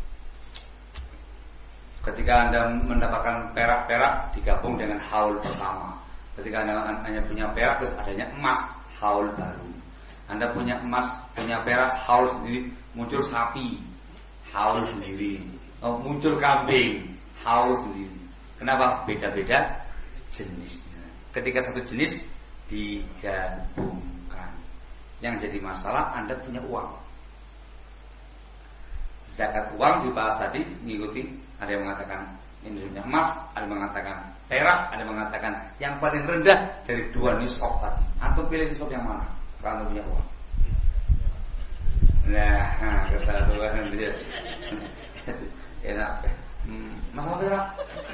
Ketika Anda mendapatkan perak-perak digabung dengan haul pertama. Ketika Anda hanya punya perak terus adanya emas, haul baru. Anda punya emas, punya perak, haul sendiri, muncul sapi, haul sendiri. Muncul kambing, haul sendiri. Kenapa? Beda-beda jenisnya. Ketika satu jenis digabungkan. Yang jadi masalah Anda punya uang. Zakat uang dibahas tadi, mengikuti. Ada yang mengatakan ini punya emas, ada yang mengatakan perak, ada yang mengatakan yang paling rendah dari 2 nisab tadi. Antum pilih nisab yang mana? Kalau punya uang. Nah, kata Tuhan dia. Enak. Masalah perak.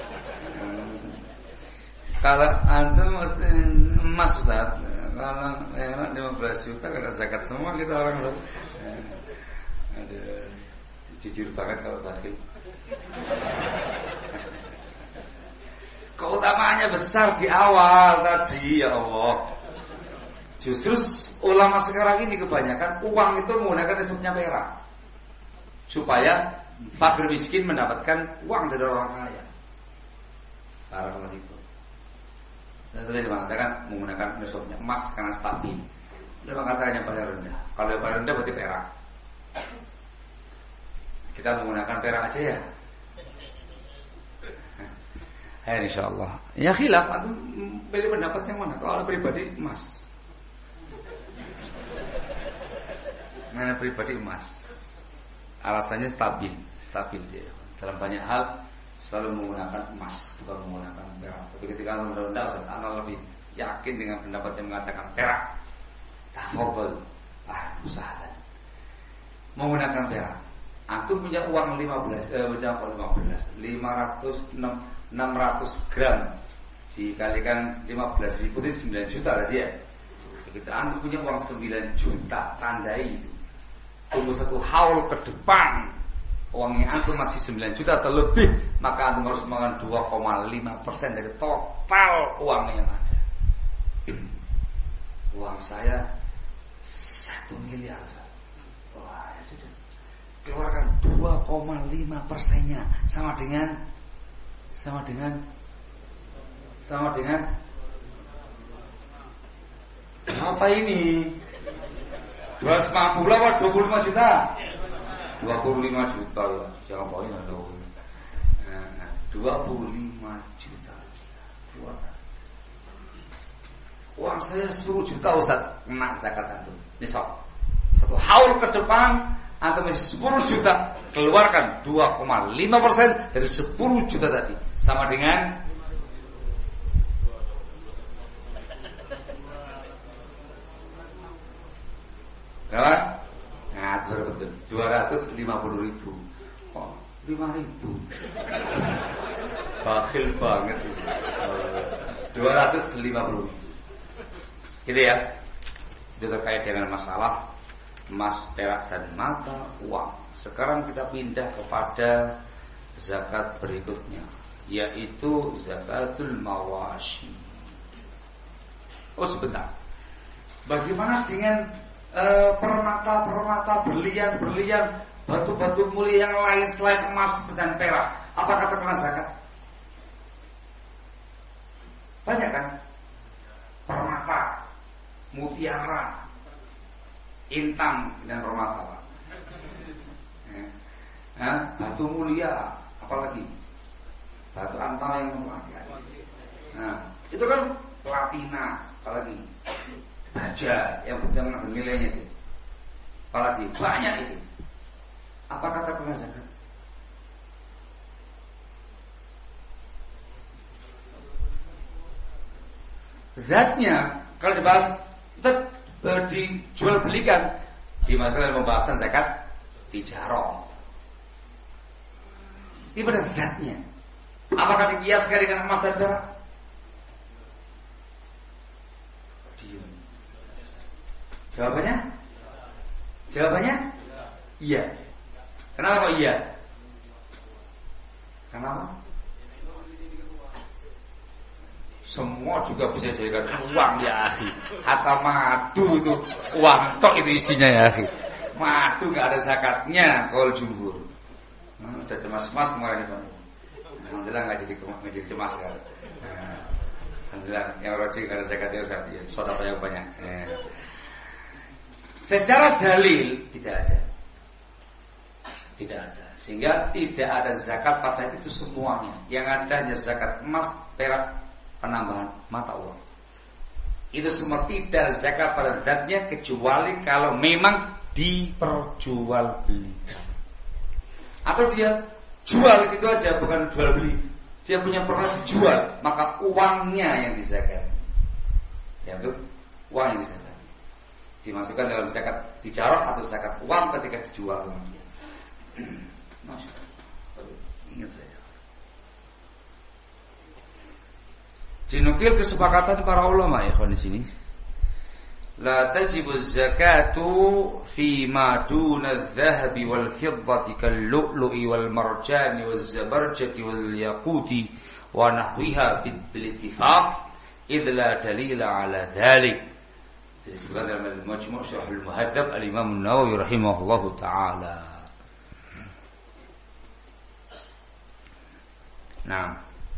Kalau antum mesti emas Ustaz. Kalau enak 15 juta kena zakat semua kita orang loh. Ada jujur banget kalau bakhil. Keutamaannya besar di awal tadi, ya Allah. Justru ulama sekarang ini kebanyakan uang itu menggunakan nisabnya perak, supaya fakir miskin mendapatkan uang dari orang kaya. Barakallahu fikum. Dan tadi mengatakan menggunakan nisabnya emas karena stabil. Dia mengatakan yang paling rendah. Kalau yang paling rendah berarti perak. Kita menggunakan perak aja ya. Insyaallah. Ya khilaf, antum pilih pendapat yang mana? Kalau pribadi emas. Mana pribadi emas. Alasannya stabil dia. Dalam banyak hal selalu menggunakan emas, bukan menggunakan perak. Tapi ketika antum rendah, anda lebih yakin dengan pendapat yang mengatakan perak. Tafadhol. Usaha. Menggunakan perak. Antum punya uang 600 gram dikalikan 15.000 itu 9 juta tadi ya. Begitu antum punya uang 9 juta, tandai itu. Tunggu satu haul ke depan, uangnya antum masih 9 juta atau lebih, maka antum harus mengeluarkan 2,5% dari total uang yang ada. Uang saya 1 miliar. Wah, ya sudah. Keluarkan 2,5%-nya sama dengan apa ini? 250 atau 25 juta? 25 juta ya. Jangan bohong ya. 25 juta. Keluarkan. Uang saya 10 juta Ustaz, kena zakat antum. Nisab. Satu haul ke depan antum masih 10 juta, keluarkan 2,5% dari 10 juta tadi, sama dengan berapa? Nah, betul 250.000. Oh, 5.000. Bakhil banget. 250.000. Gitu ya. Itu terkait dengan masalah emas, perak dan mata uang. Sekarang kita pindah kepada zakat berikutnya, yaitu zakatul mawashi. Oh sebentar. Bagaimana dengan permata, berlian, batu-batu mulia yang lain selain emas dan perak? Apakah terkena zakat? Banyak kan? mutiara, intan dan permata, Pak. Batu mulia, apalagi batu antam yang memakai. Nah, itu kan platina, apalagi baja yang dengan nilainya itu, apalagi banyak itu. Apakah terkena zakat? Zatnya kalau dibahas dijual belikan dimasukkan dalam pembahasan zakat tijarah. Ini pada zatnya. Apakah dikiaskan dengan emas dan perak? Jawabannya iya. Kenapa kok iya? Kenapa? Semua juga bisa dijadikan uang ya akhi. Hatta madu itu uang tok itu isinya ya akhi. Madu nggak ada zakatnya kalau jumhur. Udah cemas-cemas kemarin itu. Alhamdulillah nggak jadi cemas kan. Alhamdulillah yang rojik ada zakatnya Ustaz. Ya, sedekah yang banyak. Secara dalil tidak ada. Tidak ada. Sehingga tidak ada zakat pada itu semuanya. Yang ada hanya zakat emas, perak, penambahan mata uang. Itu semua tidak zakat pada zatnya kecuali kalau memang diperjualbelikan. Atau dia jual gitu aja, bukan jual beli. Dia punya pernah dijual, maka uangnya yang dizakat. Ya betul, uang yang dizakat. Dimasukkan dalam zakat tijarah atau zakat uang ketika dijual sama dia. Masya Allah. Ingat saya. Dinukil kesepakatan para ulama ya di sini. La tajibu zakatu fi ma duna adh-dhahabi wal fiddati kal lu'lu'i wal marjani wal zabarjati wal yaquti wa nahwiha bil ittifaq idh la dalila ala dhalik. Disebutkan dalam Al-Majmu' Syarh Al-Muhadzab Al-Imam An-Nawawi rahimahullahu taala. Nah,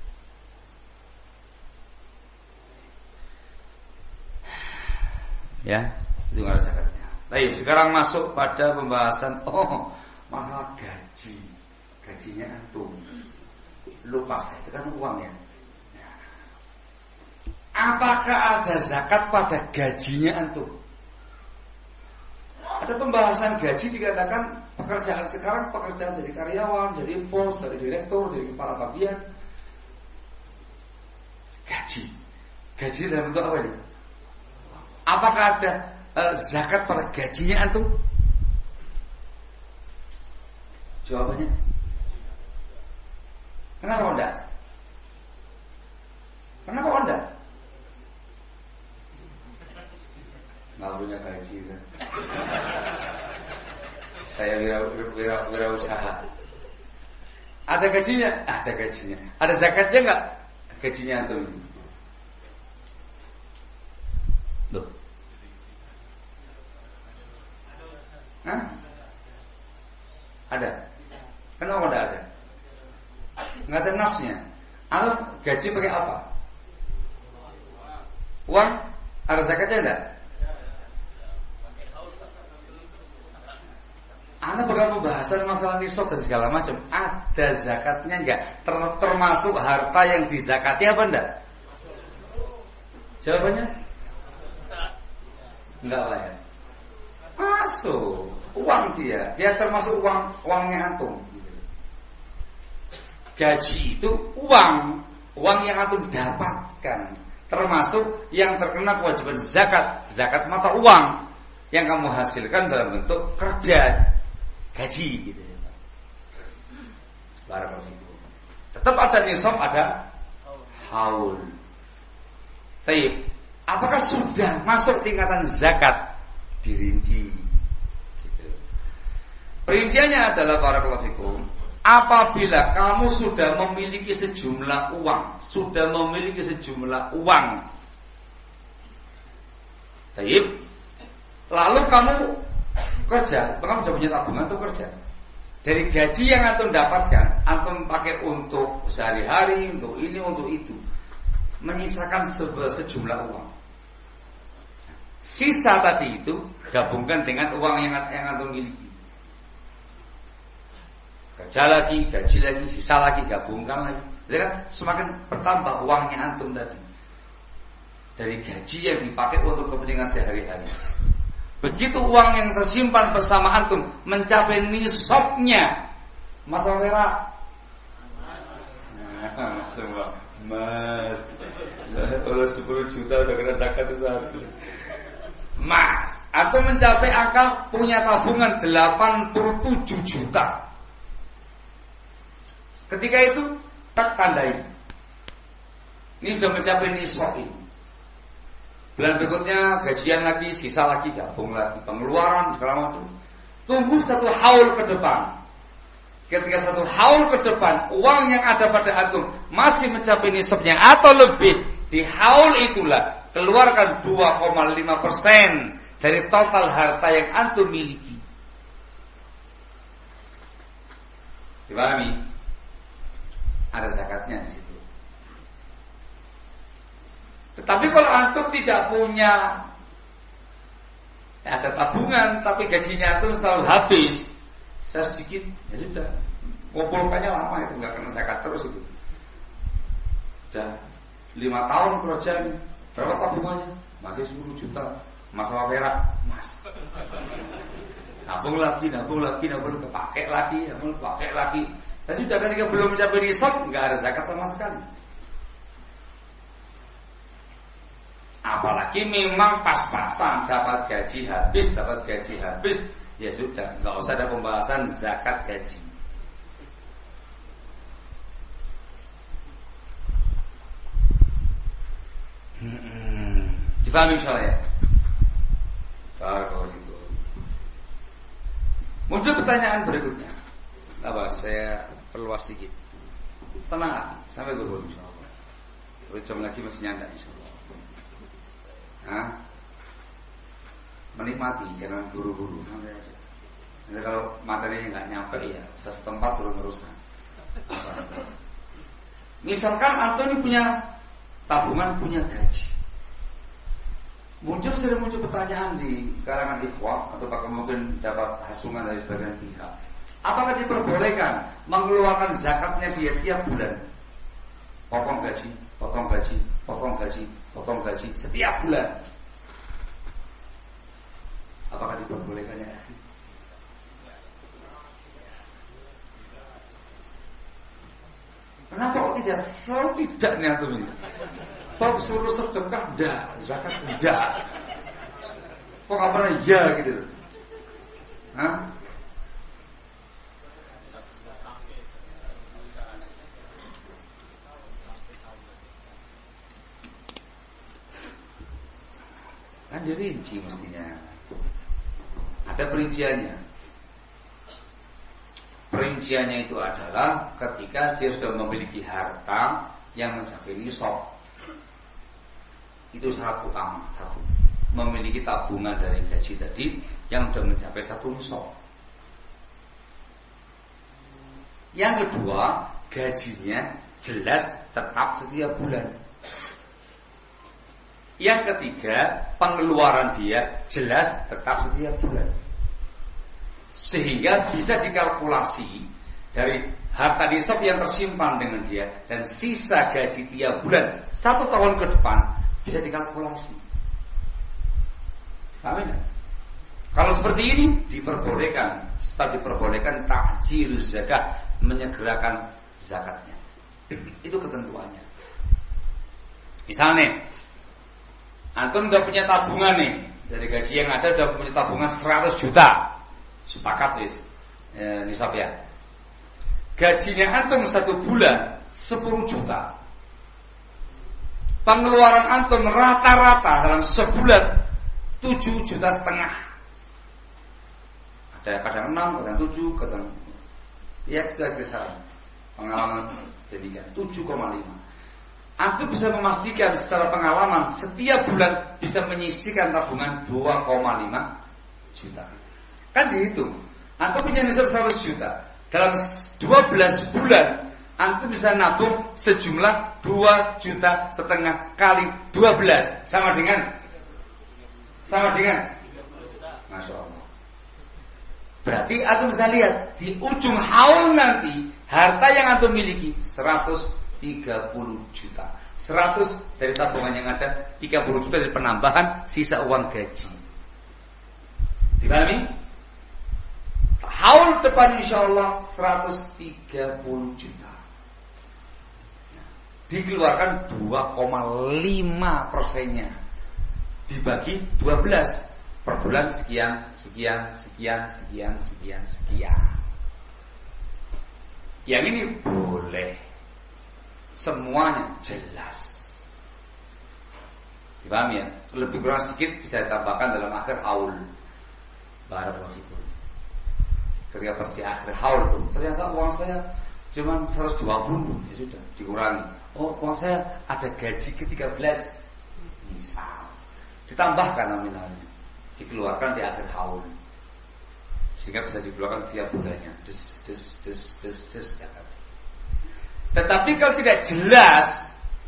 ya, itu nggak ada zakatnya. Baik, sekarang masuk pada pembahasan masalah gaji. Gajinya antum. Lupa saya, itu kan uang ya. Apakah ada zakat pada gajinya antum? Ada pembahasan gaji dikatakan pekerjaan sekarang, pekerjaan jadi karyawan, jadi bos, jadi direktur, jadi kepala bagian. Gaji dalam bentuk apa ini? Apakah ada zakat pada gajinya antum? Jawabannya, kenapa enggak? Kenapa enggak? Nggak punya gaji kan? Saya wira usaha. Ada gajinya? Ada gajinya. Ada zakatnya enggak? Gajinya antum. Loh. Hah? Ada. Kenapa enggak ada? Enggak ada nasnya. Atau gaji pakai apa? Uang? Ada zakatnya enggak? Anda berapa pembahasan masalah nisab dan segala macam. Ada zakatnya enggak? Termasuk harta yang dizakati apa enggak? Jawabannya? Enggak lah ya. Masuk. Uang dia termasuk uangnya antum. Gaji itu uang yang antum dapatkan, termasuk yang terkena kewajiban zakat mata uang yang kamu hasilkan dalam bentuk kerja, gaji gitu. Barakallahu. Tetap ada nisab, ada haul. Baik, apakah sudah masuk tingkatan zakat? Dirinci. Gitu. Perinciannya adalah barakallahu fikum. Apabila kamu sudah memiliki sejumlah uang, baik, lalu kamu kerja, kamu sudah punya tabungan untuk kerja. Dari gaji yang antum dapatkan, antum pakai untuk sehari-hari, untuk ini, untuk itu, menyisakan sejumlah uang. Sisa tadi itu gabungkan dengan uang yang antum miliki. Kerja lagi, gaji lagi, sisa lagi, gabungkan lagi. Jadi kan semakin bertambah uangnya antum tadi dari gaji yang dipakai untuk kepentingan sehari-hari. Begitu uang yang tersimpan bersama antum mencapai nisabnya, masalah perak. Semua mas, kalau 10 juta udah kena zakat itu satu. Mas, atau mencapai angka punya tabungan 87 juta. Ketika itu tak tandai, ini sudah mencapai nisab ini. Bulan berikutnya gajian lagi, sisa lagi, gabung lagi, pengeluaran segala macam. Tunggu 1 haul ke depan. Ketika 1 haul ke depan, uang yang ada pada antum masih mencapai nisabnya atau lebih, di haul itulah keluarkan 2,5% dari total harta yang antum miliki. Dipahami? Ada zakatnya di situ. Tetapi kalau antum tidak punya, ada tabungan tapi gajinya antum selalu habis, saya sedikit, ya sudah, ngumpulkannya lama itu, nggak kena zakat terus itu. Sudah 5 tahun kerjanya, berapa tabungannya? Masih 10 juta. Masalah perak, mas. Nabung lagi, kepakai lagi. Dan sudah ketika belum mencapai nisab, nggak ada zakat sama sekali. Apalagi memang pas-pasan dapat gaji habis, ya sudah, nggak usah ada pembahasan zakat gaji. Difahami soalnya? Muncul pertanyaan berikutnya. Apa? Saya perluas sedikit. Tenang, sampai dulu insyaallah. 2 jam lagi masih nyanda insyaallah. Menikmati, jangan buru-buru, santai aja. Jadi kalau materinya nggak nyampe ya, setempat suruh teruskan. Misalkan antum ini punya tabungan, punya gaji. Sering muncul pertanyaan di kalangan ikhwah atau bahkan mungkin dapat hasungan dari sebagian pihak. Apakah diperbolehkan mengeluarkan zakatnya dia tiap bulan? Potong gaji setiap bulan. Apakah diperbolehkannya? Kenapa kok tidak? Selalu tidak nih antum ini. Kalau suruh sedekah enggak, zakat enggak. Kok nggak pernah ya gitu? Kan dirinci mestinya. Ada perinciannya. Perinciannya itu adalah ketika dia sudah memiliki harta yang mencapai nisab. Itu syarat utama, satu. Memiliki tabungan dari gaji tadi yang sudah mencapai 1 nisab. Yang kedua, gajinya jelas tetap setiap bulan. Yang ketiga, pengeluaran dia jelas tetap setiap bulan. Sehingga bisa dikalkulasi dari harta nisab yang tersimpan dengan dia dan sisa gaji tiap bulan 1 tahun ke depan bisa dikalkulasi. Paham ya? Kalau seperti ini diperbolehkan, sebab diperbolehkan ta'jil zakat, menyegerakan zakatnya. Itu ketentuannya. Misalnya antum udah punya tabungan nih, dari gaji yang ada udah punya tabungan 100 juta. Sepakat wis nisab ya. Gajinya antum 1 bulan 10 juta. Pengeluaran antum rata-rata dalam sebulan 7,5 juta. Ada kadang 6, kadang 7, kadang ya kira-kira pengalaman jadikan 7,5. Antum bisa memastikan secara pengalaman setiap bulan bisa menyisihkan tabungan 2,5 juta. Kan dihitung. Antum punya nisab 100 juta. Dalam 12 bulan antum bisa nabung sejumlah 2,5 juta kali 12 sama dengan Sama dengan 30 juta. Masya Allah. Berarti antum bisa lihat di ujung haul nanti harta yang antum miliki 130 juta. 100 dari tabungan yang ada, 30 juta dari penambahan, sisa uang gaji. Dipahami? Haul depan insya Allah 130 juta. Dikeluarkan 2,5%-nya dibagi 12 per bulan sekian. Yang ini boleh, semuanya jelas. Dipahami ya? Lebih kurang sedikit bisa ditambahkan dalam akhir haul. Barakallahu fikum. Ketika pas di akhir haul, ternyata uang saya cuma 120, ya sudah dikurangi. Oh, uang saya ada gaji ke-13, misal ditambahkan nominalnya, dikeluarkan di akhir haul, sehingga bisa dikeluarkan setiap bulannya. Zakat. Tetapi kalau tidak jelas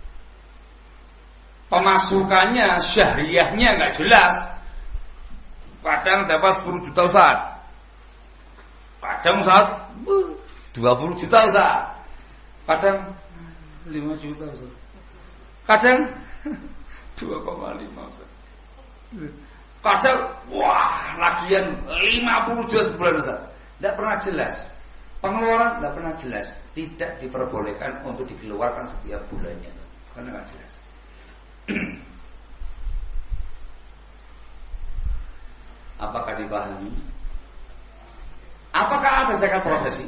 pemasukannya, syahriahnya nggak jelas, kadang dapat 10 juta Ustaz, kadang Ustaz 20 juta Ustaz, kadang 5 juta Ustaz, kadang 2,5 Ustaz, kadang wah lagian 50 juta sebulan Ustaz. Tidak pernah jelas. Pengeluaran tidak pernah jelas. Tidak diperbolehkan untuk dikeluarkan setiap bulannya, karena tidak jelas. Apakah dipahami? Apakah ada zakat profesi?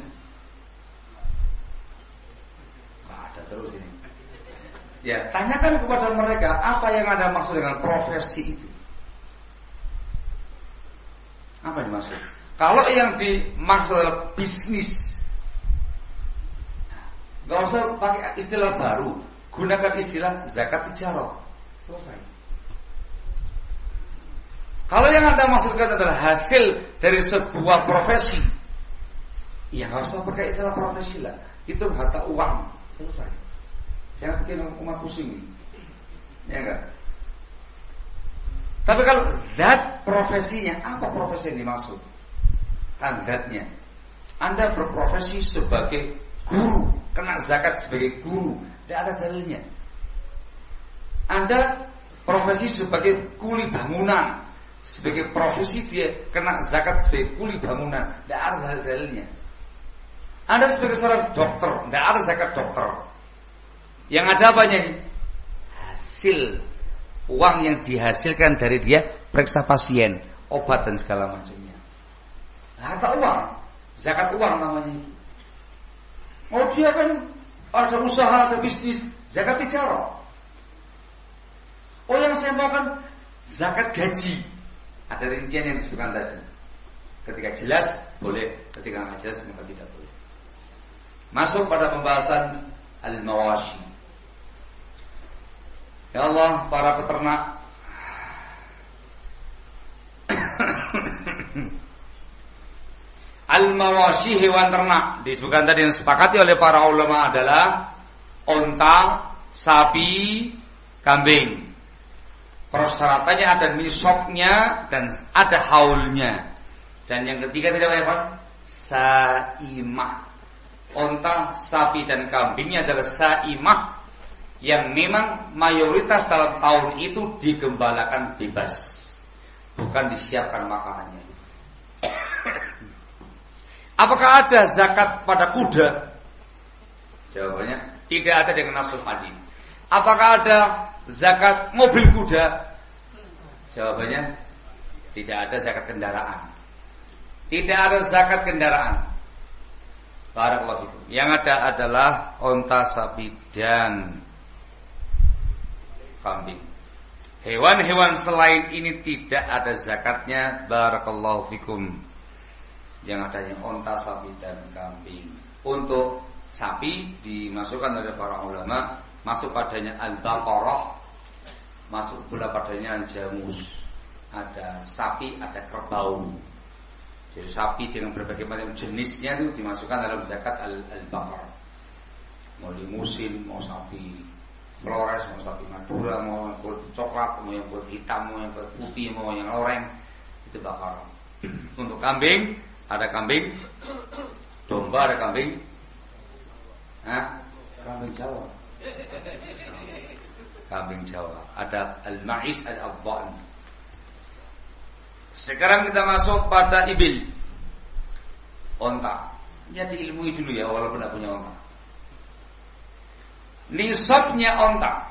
Ada terus ini. Ya, tanyakan kepada mereka apa yang Anda maksud dengan profesi itu. Apa yang dimaksud? Kalau yang dimaksud adalah bisnis, nggak usah pakai istilah baru, gunakan istilah zakat tijarah. Selesai. Kalau yang Anda maksudkan adalah hasil dari sebuah profesi, ya nggak usah pakai istilah profesi lah. Itu harta uang. Selesai. Jangan bikin umat pusing. Ya enggak? Tapi kalau zat profesinya, apa profesi yang dimaksud? Tandanya, Anda berprofesi sebagai guru, kena zakat sebagai guru, tidak ada dalilnya. Anda profesi sebagai kuli bangunan, sebagai profesi dia kena zakat sebagai kuli bangunan, tidak ada dalilnya. Anda sebagai seorang dokter, tidak ada zakat dokter. Yang ada apanya ini? Hasil uang yang dihasilkan dari dia periksa pasien, obat dan segala macamnya. Harta uang, zakat uang namanya itu. Oh dia kan ada usaha, ada bisnis, zakat tijarah. Oh yang saya mau kan zakat gaji. Ada rincian yang disebutkan tadi. Ketika jelas boleh, ketika nggak jelas maka tidak boleh. Masuk pada pembahasan al-mawashi. Ya Allah, para peternak, al-mawashi, hewan ternak, disebutkan tadi yang disepakati oleh para ulama adalah onta, sapi, kambing. Persyaratannya ada nisabnya dan ada haulnya. Dan yang ketiga tidak apa? Saimah. Onta, sapi dan kambingnya adalah saimah, yang memang mayoritas dalam tahun itu digembalakan bebas, bukan disiapkan makanannya. Apakah ada zakat pada kuda? Jawabannya tidak ada dengan nasul hadis. Apakah ada zakat mobil kuda? Jawabannya tidak ada zakat kendaraan. Tidak ada zakat kendaraan. Barakallahu fikum. Yang ada adalah onta, sapi dan kambing. Hewan-hewan selain ini tidak ada zakatnya. Barakallahu fikum. Yang adanya onta, sapi dan kambing. Untuk sapi dimasukkan oleh para ulama, masuk padanya al-baqarah, masuk pula padanya al-jamus. Ada sapi, ada kerbau. Jadi sapi dengan berbagai macam jenisnya itu dimasukkan dalam zakat al-baqarah. Mau limusin, mau sapi Flores, mau sapi Madura, mau yang kulit coklat, mau yang kulit hitam, mau yang kulit putih, mau yang loreng, itu bakaran. Untuk kambing, ada kambing domba, ada kambing kambing Jawa. Kambing Jawa. Ada al-ma'is, ada al-dha'n. Sekarang kita masuk pada ibil, onta. Ya diilmui dulu ya, walaupun tidak punya onta. Nisabnya onta,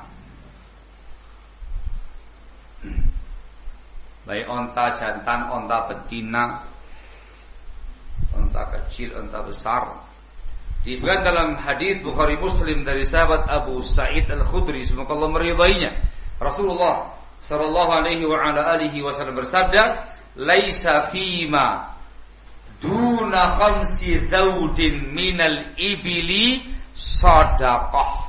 baik onta jantan, onta betina, onta kecil, onta besar. Disebutkan dalam hadis Bukhari Muslim dari sahabat Abu Sa'id Al-Khudri, semoga Allah meridainya, Rasulullah sallallahu alaihi wa ala alihi wasallam bersabda, "Laisa fima duna khamsi dhaudin minal ibili sadaqah."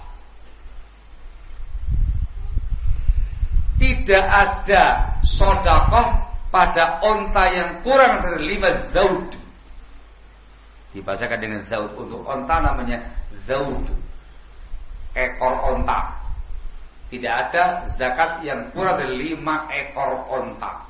Tidak ada sedekah pada onta yang kurang dari 5 zaud. Dibacakan dengan zaud. Untuk onta namanya zaud, ekor onta. Tidak ada zakat yang kurang dari 5 ekor onta.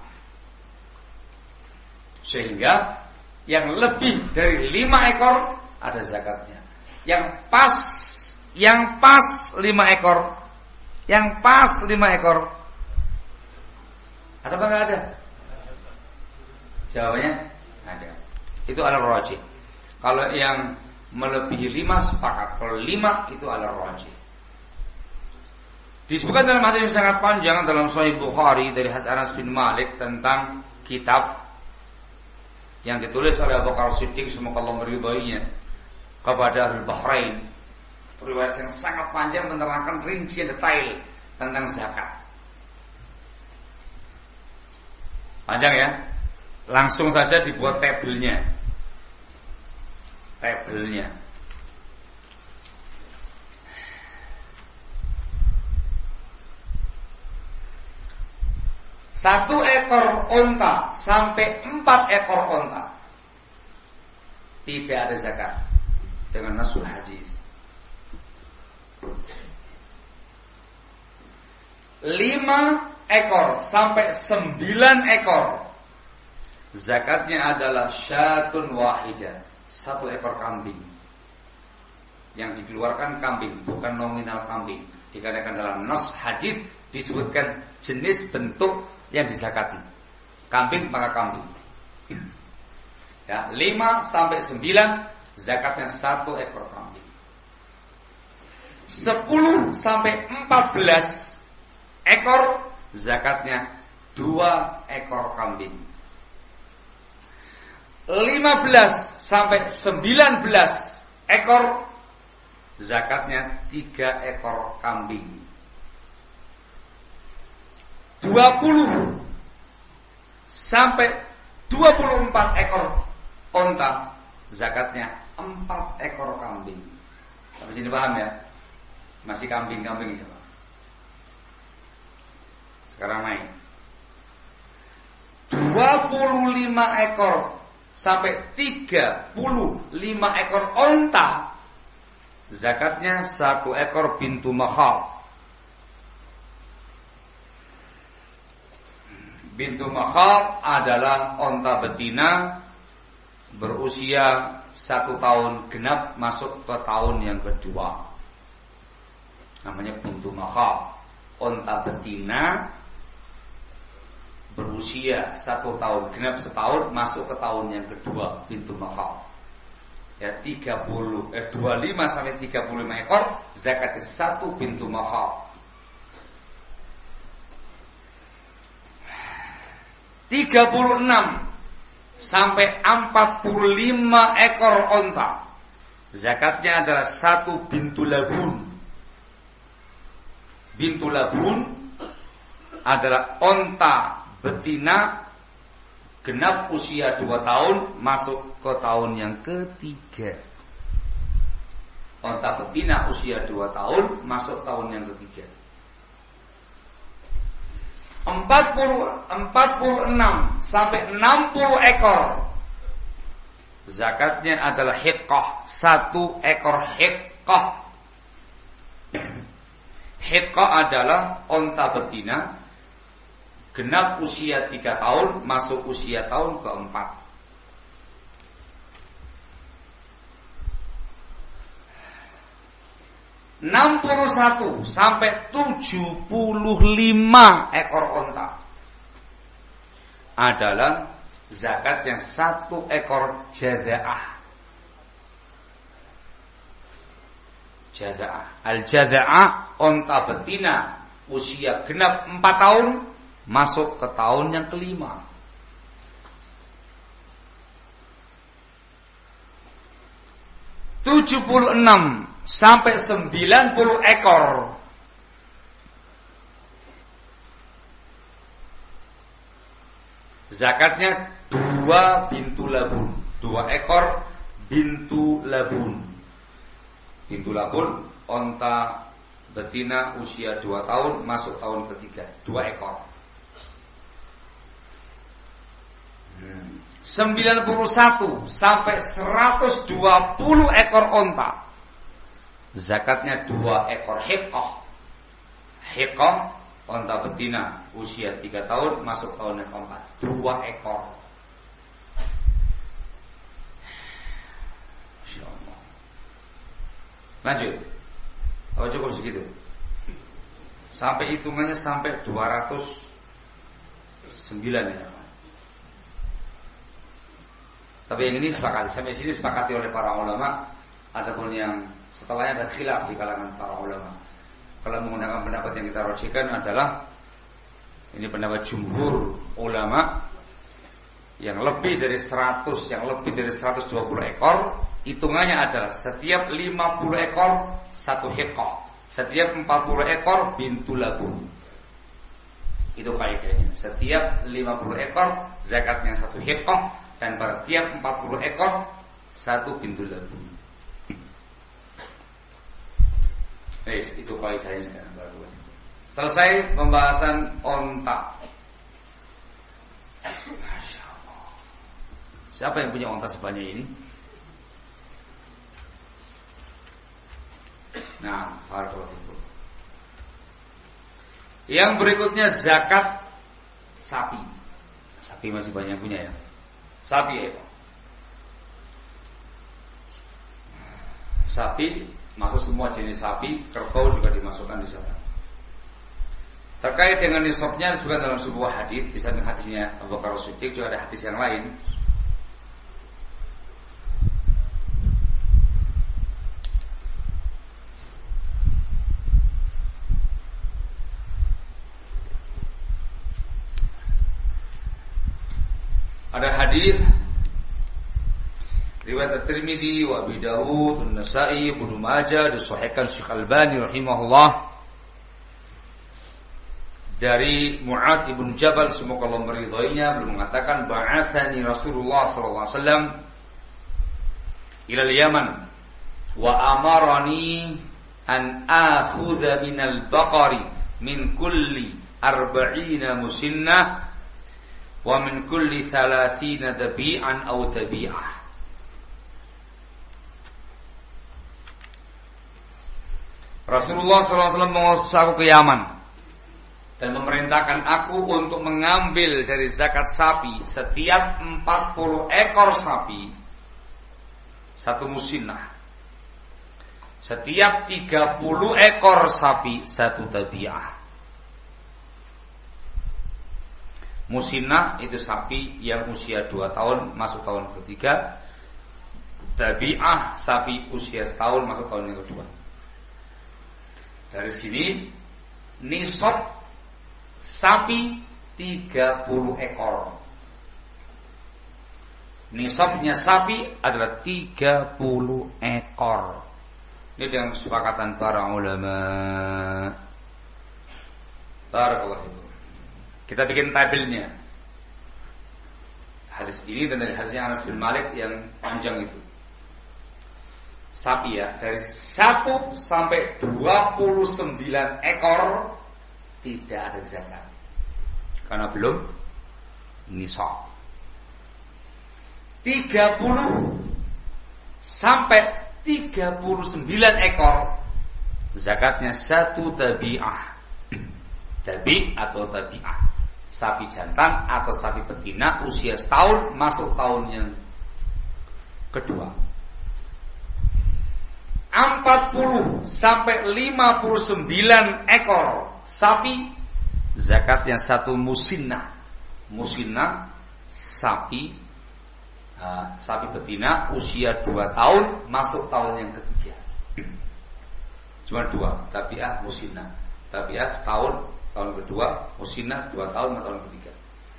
Sehingga yang lebih dari 5 ekor ada zakatnya. Yang pas 5 ekor. Yang pas 5 ekor. Ada apa enggak ada? Jawabannya ada. Itu al-rajih. Kalau yang melebihi 5 sepakat. Kalau 5 itu al-rajih. Disebutkan dalam hadis yang sangat panjang dalam Sahih Bukhari dari hadis Anas bin Malik tentang kitab yang ditulis oleh Abu Bakar Siddiq, semoga Allah meridainya, kepada Ahlul Bahrain. Riwayat yang sangat panjang menerangkan rincian detail tentang zakat. Panjang ya. Langsung saja dibuat tabelnya. Satu ekor onta sampai 4 ekor onta tidak ada zakat dengan nasul hadis. 5 ekor sampai 9 ekor zakatnya adalah syatun wahidah, 1 ekor kambing. Yang dikeluarkan kambing, bukan nominal kambing. Dikatakan dalam nas hadis disebutkan jenis bentuk yang dizakati. Kambing maka kambing. Ya, 5 sampai 9 zakatnya 1 ekor kambing. 10 sampai 14 ekor zakatnya 2 ekor kambing. 15 sampai 19 ekor zakatnya 3 ekor kambing. 20 sampai 24 ekor onta zakatnya 4 ekor kambing. Sampai sini paham ya? Masih kambing-kambing ya Pak. Sekarang naik 25 ekor sampai 35 ekor onta zakatnya 1 ekor bintu makhab. Bintu makhab adalah onta betina berusia 1 tahun genap masuk ke tahun yang kedua. Namanya bintu makhab. Onta betina berusia 1 tahun genap setahun masuk ke tahun yang kedua, bintu makhab. Ya 25 sampai 35 ekor zakatnya 1 bintu makhab. 36 sampai 45 ekor onta zakatnya adalah 1 bintu labun. Bintu labun adalah onta betina genap usia 2 tahun masuk ke tahun yang ketiga. Onta betina usia 2 tahun masuk tahun yang ketiga. 46 sampai 60 ekor zakatnya adalah hiqqah, 1 ekor hiqqah. Hiqqa adalah onta betina genap usia 3 tahun, masuk usia tahun keempat. (61 sampai 75 ekor onta adalah zakat yang 1 ekor jaza'ah. Jaza'ah. Al-jaza'ah onta betina usia genap 4 tahun, masuk ke tahun yang kelima. (76 sampai 90 ekor zakatnya 2 bintu labun, 2 ekor bintu labun. Bintu labun onta betina usia 2 tahun, masuk tahun ketiga, 2 ekor. 91 sampai 120 ekor onta zakatnya 2 ekor hiqqah. Hiqqah onta betina usia 3 tahun, masuk tahun yang keempat, 2 ekor. Insyaallah. Lanjut. Oh, cukup segitu. Sampai hitungannya sampai 209 ya. Tapi yang ini sepakati, sampai sini sepakati oleh para ulama. Adapun yang setelahnya ada khilaf di kalangan para ulama. Kalau menggunakan pendapat yang kita rojikan adalah ini pendapat jumhur ulama, yang lebih dari 100, yang lebih dari 120 ekor, hitungannya adalah setiap 50 ekor 1 hiqqah, setiap 40 ekor bintu labun. Itu kaidahnya. Setiap 50 ekor zakatnya 1 hiqqah, dan pada tiap 40 ekor 1 bintu labun. Itu kaidahnya sekarang baru. Selesai pembahasan onta. Masya Allah. Siapa yang punya onta sebanyak ini? Nah, barakallahu. Yang berikutnya zakat sapi. Sapi masih banyak punya ya. Sapi itu. Sapi masuk semua jenis sapi, kerbau juga dimasukkan di sana. Terkait dengan nisabnya disebutkan dalam sebuah hadis, di samping hadisnya Abu Bakar As-Siddiq juga ada hadis yang lain. Ada hadis riwayat At-Tirmidzi wa Abi Dawud, An-Nasa'i, Ibnu Majah, disahihkan Syekh Albani rahimahullah dari Mu'adz ibn Jabal, semoga Allah meridhoinya, beliau mengatakan ba'atsani Rasulullah sallallahu alaihi wasallam ila al-Yaman wa amarani an akhudha minal baqari min kulli 40 musinnah wa min kulli 30 dhabi'an aw dhabi'ah. Rasulullah SAW mengutus aku ke Yaman dan memerintahkan aku untuk mengambil dari zakat sapi setiap 40 ekor sapi 1 musinnah, setiap 30 ekor sapi 1 dhabi'ah. Musinnah itu sapi yang usia 2 tahun masuk tahun ketiga. Dhabi'ah sapi usia setahun masuk tahun yang kedua. Dari sini nisab sapi 30 ekor. Nisabnya sapi adalah 30 ekor. Ini dengan kesepakatan para ulama. Barakallahu. Kita bikin tabelnya. Hadis ini dan dari hadisnya Anas bin Malik yang panjang itu. Sapi ya, dari 1 sampai 29 ekor tidak ada zakat karena belum nisab. 30 sampai 39 ekor zakatnya 1 tabi'ah. Tabi' atau tabi'ah, sapi jantan atau sapi betina usia setahun masuk tahun yang kedua. 40 sampai 59 ekor sapi, zakatnya 1 musinnah. Musinnah sapi betina usia 2 tahun masuk tahun yang ketiga. Cuma 2, tabi'ah, musinnah. Tabi'ah setahun, tahun kedua, musinnah 2 tahun, tahun ketiga.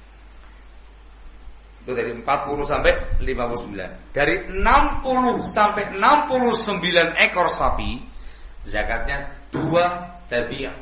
Itu dari 40 sampai 59. Dari 60 sampai 69 ekor sapi, zakatnya 2 tabi'ah.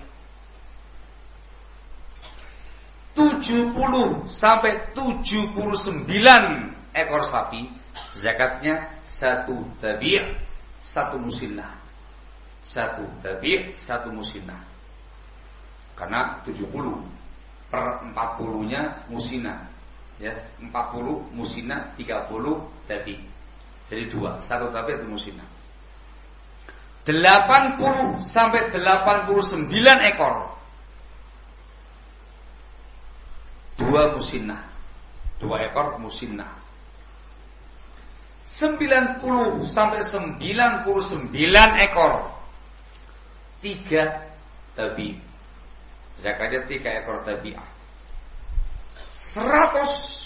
70 sampai 79 ekor sapi, zakatnya 1 tabi'ah, 1 musinnah. 1 tabi', 1 musinnah. Karena 70 per 40-nya musinnah. Ya, 40 musinnah, 30 tabi'. Jadi 2, 1 tabi', 1 musinnah. 80 sampai 89 ekor, 2 musinnah. 2 ekor musinnah. 90 sampai 99 ekor, 3 tabi'. Zakatnya 3 ekor tabi'ah. 100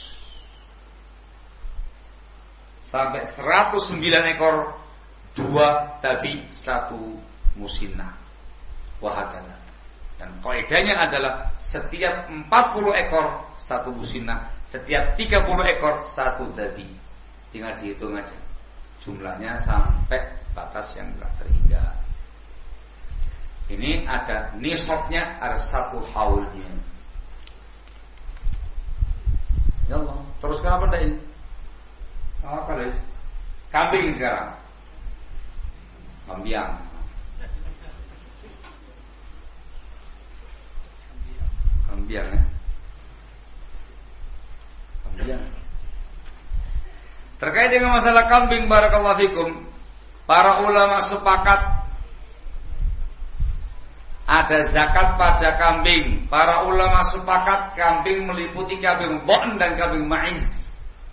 sampai 109 ekor, 2 tabi', 1 musinnah. Wahakala. Dan kaidahnya adalah setiap 40 ekor 1 musinnah, setiap 30 ekor 1 tabi'. Tinggal dihitung aja jumlahnya sampai batas yang tidak terhingga. Ini ada nisabnya, ada 1 haulnya. Ya Allah, terus kenapa enggak ini? Kalau kambing sekarang, kambing ya, kambing. Terkait dengan masalah kambing, barakallahu fikum, para ulama sepakat ada zakat pada kambing. Para ulama sepakat kambing meliputi kambing dha'n dan kambing ma'iz,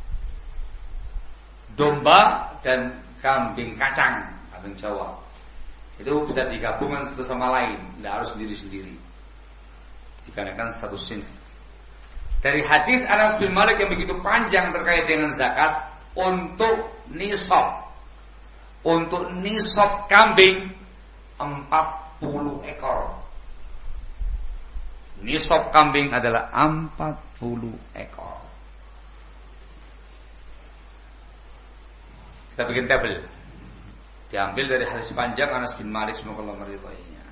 domba dan kambing kacang, kambing Jawa. Itu bisa digabungkan satu sama lain, tidak harus sendiri-sendiri, dikarenakan satu sinf. Dari hadis Anas bin Malik yang begitu panjang terkait dengan zakat, untuk nisab kambing 40 ekor. Nisab kambing adalah 40 ekor. Kita bikin tabel. Diambil dari hadis panjang Anas bin Malik, semoga Allah meridhoinya.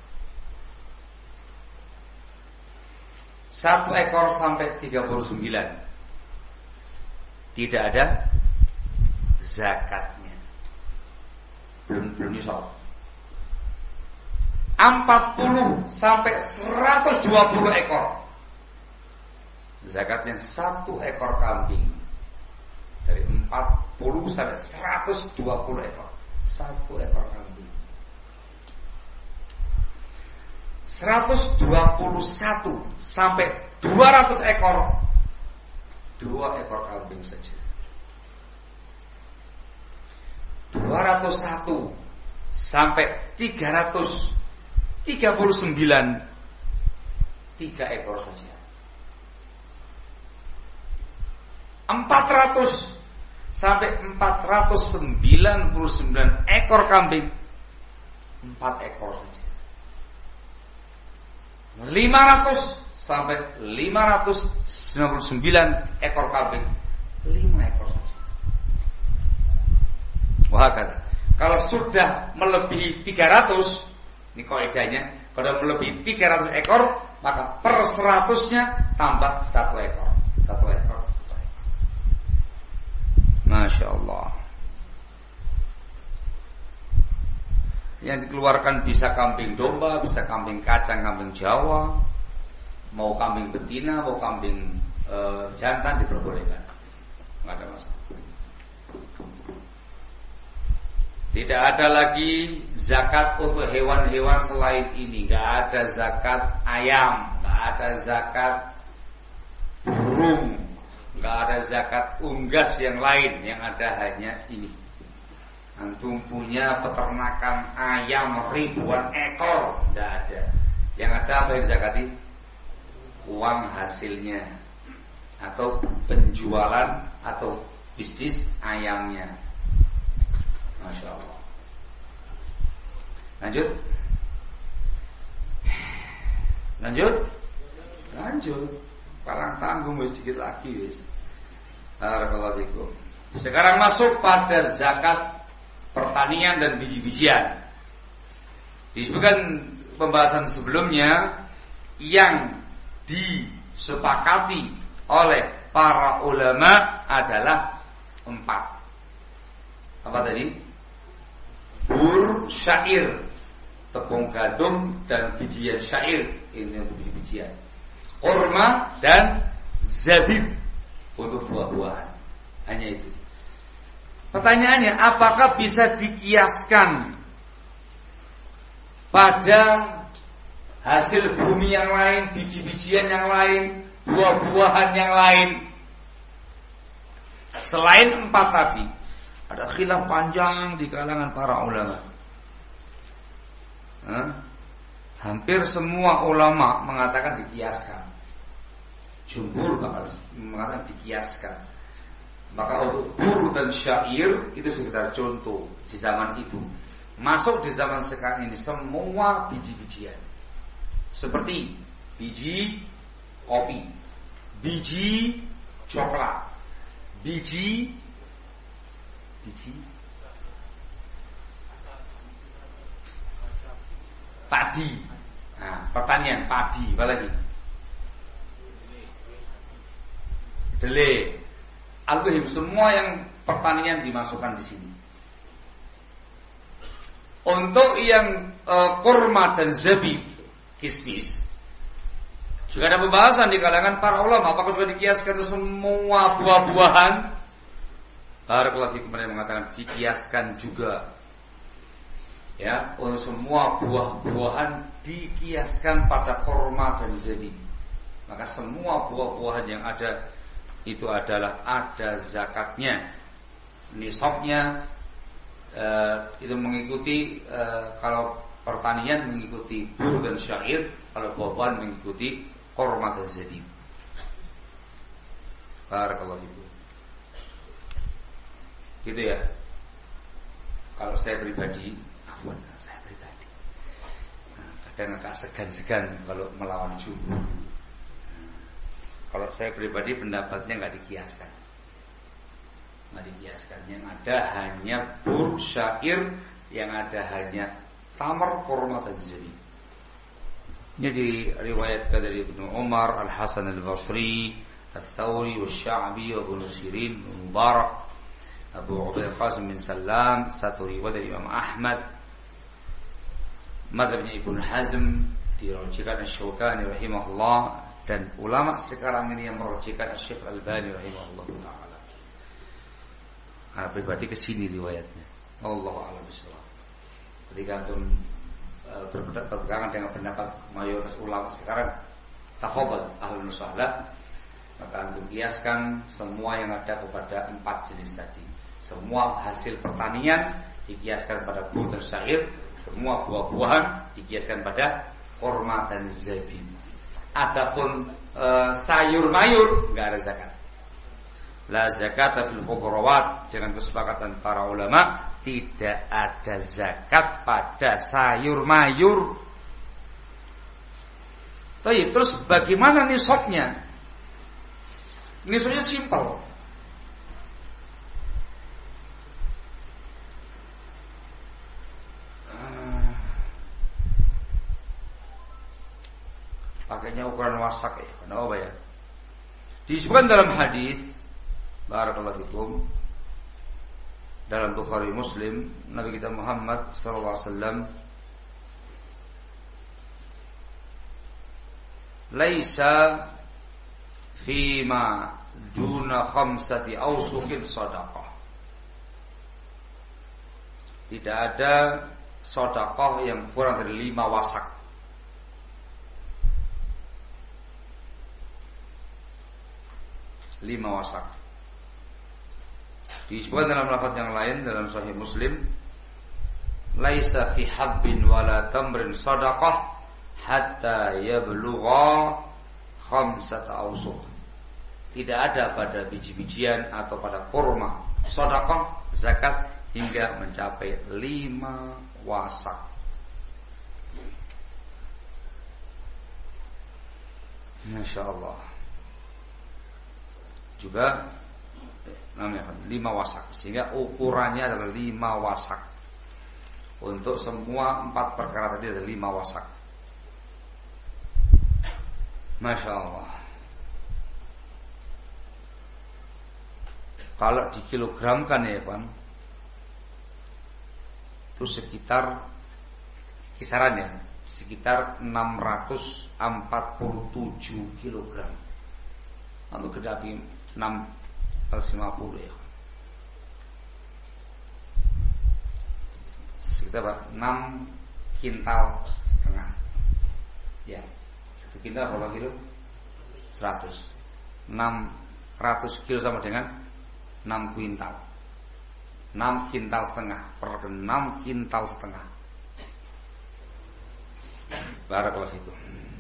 1 ekor sampai 39 tidak ada zakatnya. Belum nisab. 40 sampai 120 ekor, zakatnya 1 ekor kambing. Dari 40 sampai 120 ekor, 1 ekor kambing. 121 sampai 200 ekor, 2 ekor kambing saja. 201 sampai 339, 3 ekor saja. 400 sampai 499 ekor kambing, 4 ekor saja. 500 sampai 599 ekor kambing, 5 ekor saja. Wah, kata, kalau sudah melebihi 300, ini kaidahnya, kalau melebihi 300 ekor, maka per 100-nya tambah 1 ekor. 1 ekor. Masya Allah. Yang dikeluarkan bisa kambing domba, bisa kambing kacang, kambing Jawa, mau kambing betina, mau kambing jantan, diperbolehkan, nggak ada masalah. Tidak ada lagi zakat untuk hewan-hewan selain ini. Gak ada zakat ayam, gak ada zakat burung, gak ada zakat unggas yang lain. Yang ada hanya ini. Antum punya peternakan ayam ribuan ekor, gak ada. Yang ada apa yang zakati? Uang hasilnya, atau penjualan atau bisnis ayamnya. Masya Allah. Lanjut. Palang tanggung sedikit lagi wis. Barakallahu fikum. Sekarang masuk pada zakat pertanian dan biji-bijian. Disebutkan pembahasan sebelumnya yang disepakati oleh para ulama adalah 4. Apa tadi? Bur, syair, tepung gandum dan bijian syair, ini untuk biji-bijian. Kurma dan zabib untuk buah-buahan. Hanya itu. Pertanyaannya, apakah bisa dikiaskan pada hasil bumi yang lain, biji-bijian yang lain, buah-buahan yang lain selain 4 tadi? Ada khilaf panjang di kalangan para ulama. Hampir semua ulama mengatakan dikiaskan. Jumhur mengatakan dikiaskan. Maka untuk bur dan syair itu sekedar contoh di zaman itu. Masuk di zaman sekarang ini semua biji-bijian. Seperti biji kopi, biji coklat, biji padi. Nah, pertanian padi, apa lagi? Kedelai. Al-Muhim, semua yang pertanian dimasukkan di sini. Untuk yang kurma dan zabib, kismis, juga ada pembahasan di kalangan para ulama apakah sudah dikiaskan semua buah-buahan. Barakallahu fikum, mereka mengatakan dikiaskan juga. Ya, untuk semua buah-buahan dikiaskan pada kurma dan zabib. Maka semua buah-buahan yang ada itu adalah ada zakatnya. Nisabnya itu mengikuti kalau pertanian mengikuti bur dan syair, kalau buah-buahan mengikuti kurma dan zabib. Barakallahu fikum. Gitu ya. Kalau saya pribadi, kadang agak segan-segan kalau melawan jumhur. Kalau saya pribadi pendapatnya nggak dikiaskan. Yang ada hanya bur, syair, yang ada hanya tamar, kurma dan zabib. Ini diriwayatkan dari Ibnu Umar, Al-Hasan Al-Basri, Al-Thawri, Al-Sya'bi, Ibnu Sirin, Mubarak, Abu Ubaid Qasim bin Salam. Satu riwayat dari Imam Ahmad. Mazhabnya Ibnu Hazm dirujukkan Asy-Syaukani rahimahullah, dan ulama sekarang ini yang merujukkan Asy-Syaikh Al-Albani rahimahullah taala. Pribadi kesini riwayatnya. Allahu a'lam bishawab. Ketika antum berpegangan dengan pendapat mayoritas ulama sekarang, tafadhal ahlun sahlah, maka antum kiaskan semua yang ada kepada 4 jenis tadi. Semua hasil pertanian dikiaskan pada bur dan syair, semua buah-buahan dikiaskan pada kurma dan zabib. Adapun sayur mayur enggak ada zakat. La zakat fil khudrawat, dengan kesepakatan para ulama tidak ada zakat pada sayur mayur. Terus bagaimana nisabnya? Nisabnya simpel. Pakainya ukuran wasak ya. Kenapa ya? Disebutkan dalam hadis, barakallahu fikum, dalam Bukhari Muslim, Nabi kita Muhammad sallallahu alaihi wasallam, laisa fima duna khamsati awsuqin sadaqah. Tidak ada sedekah yang kurang dari 5 wasak. Lima wasak. Disebutkan dalam lafaz yang lain dalam Sahih Muslim, laisa fi habbin wala tamrin sadaqah hatta yablugha khamsata awsuq. Tidak ada pada biji-bijian atau pada kurma sedekah zakat hingga mencapai 5 wasak. Masya Allah. Juga namanya 5 wasak, sehingga ukurannya adalah 5 wasak. Untuk semua 4 perkara tadi ada 5 wasak. Masya Allah. Kalau dikilogramkan ya Pak, itu sekitar kisarannya sekitar 647 kilogram. Atau kedapi 650 ya. Sekitar 6 kintal setengah. Ya. 1 kintal berapa kilo? 100. 600 kilo sama dengan 6 kuintal. 6 kintal setengah per 6 kintal setengah. Barakallahu fikum.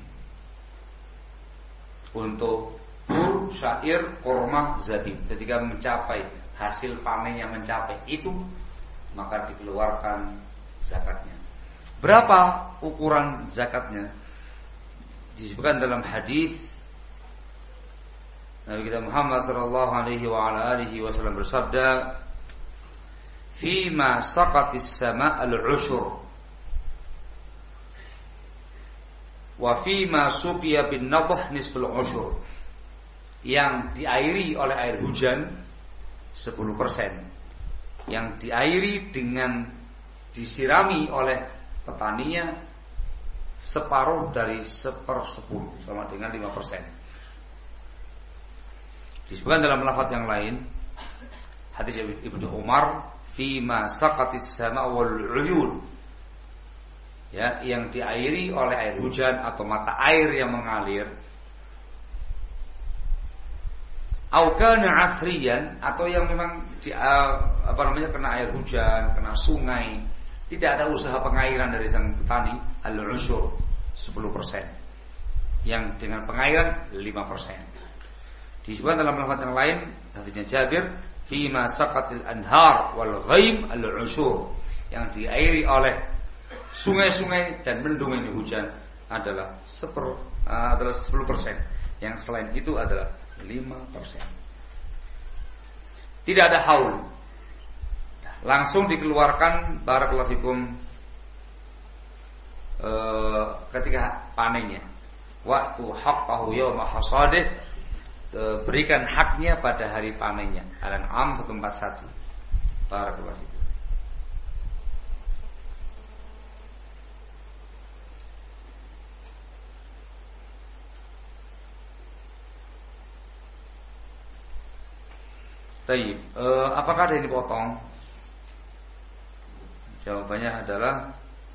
Untuk bur, syair, kurma, zabib, ketika mencapai hasil panennya mencapai itu, maka dikeluarkan zakatnya. Berapa ukuran zakatnya? Disebutkan dalam hadis Nabi kita Muhammad sallallahu alaihi wa ala alihi wasallam bersabda, "Fima saqatis sama' al-'ushur wa fima suqiya bin nadh nisful 'ushur." Yang diairi oleh air hujan 10%, yang diairi dengan disirami oleh petaninya separuh dari 1/10 sama dengan 5%. Disebutkan dalam lafaz yang lain hadis Ibnu Umar, "Fima saqatis sama' wal 'uyun." Ya, yang diairi oleh air hujan atau mata air yang mengalir, aukana athriyan, atau yang memang kena air hujan, kena sungai, tidak ada usaha pengairan dari sang petani, al-ushur 10%, yang dengan pengairan 5%. Disebutkan dalam lafaz yang lain hadisnya Jabir, "Fima saqatil anhar wal ghaim al-ushur." Yang diairi oleh sungai-sungai dan mendung ini hujan adalah 10%. Yang selain itu adalah 5%. Tidak ada haul, langsung dikeluarkan barakallahu fikum ketika panennya. Waktu haqqahu yawma hasadih, berikan haknya pada hari panennya. Al-An'am 141. Barakallahu fikum. Baik, apakah ada yang dipotong? Jawabannya adalah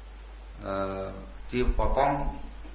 dipotong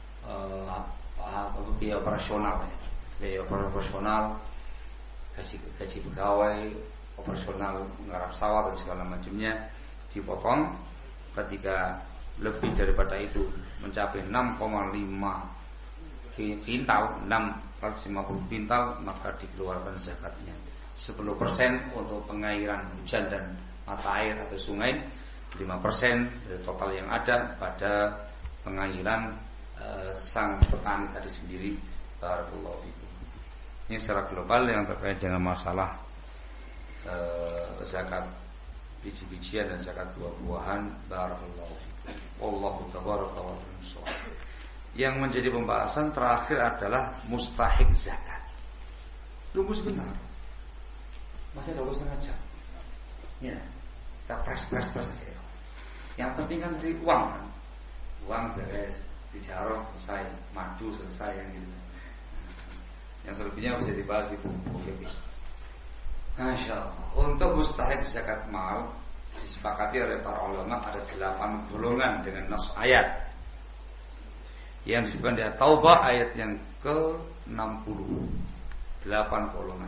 biaya operasional, biaya operasional, gaji pegawai, operasional menggarap sawah dan segala macamnya dipotong. Ketika lebih daripada itu mencapai 6,5 kintal, 650 kintal, maka dikeluarkan zakatnya. 10% untuk pengairan hujan dan mata air atau sungai, 5% dari total yang ada pada pengairan sang petani tadi sendiri. Barakallahu fikum. Ini secara global yang terkait dengan masalah zakat biji-bijian dan zakat buah-buahan. Barakallahu fikum. Wallahu tabaraka wa ta'ala. Yang menjadi pembahasan terakhir adalah mustahik zakat. Tunggu sebentar. Masih ada 2,5 jam. Ya, kita press saja. Yang penting kan dari uang kan. Uang beres, dijarah selesai, madu selesai, yang gitu. Yang selebihnya bisa dibahas di buku fikih. Masya Allah. Untuk mustahik zakat mal disepakati oleh para ulama ada 8 golongan dengan nas ayat. Yang disebutkan di Taubah ayat yang ke-60. 8 golongan.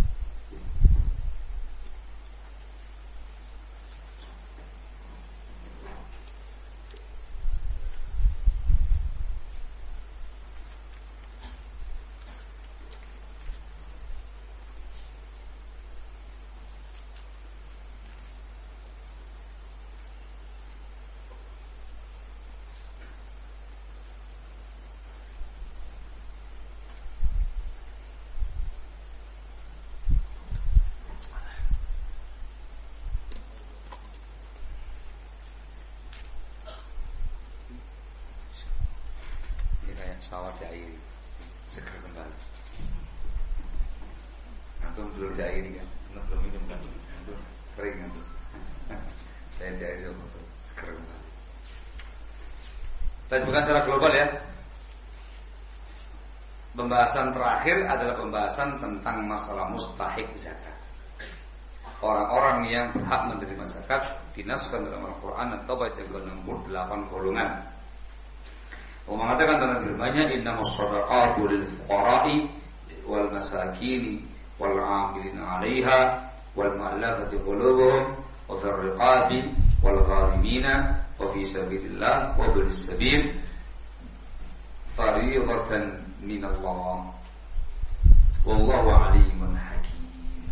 Sawah diairi seger kembali. Antum belum diairi kan? Belum minum kan? Antum kering antum. Saya diairi seger kembali. Kita sebutkan secara global ya. Pembahasan terakhir adalah pembahasan tentang masalah mustahik zakat. Orang-orang yang berhak menerima zakat dinaskan dalam Al-Quran atau ayat yang ke-68 golongan. Allah mengatakan dalam firman-Nya innamas shadaqatu lil fuqara'i wal masakini wal 'amilina 'alaiha wal mu'allafati qulubuhum wa fir riqabi wal gharimina wa fi sabilillah wa ibnis sabil fariidatan minallah wallahu 'alimun hakim.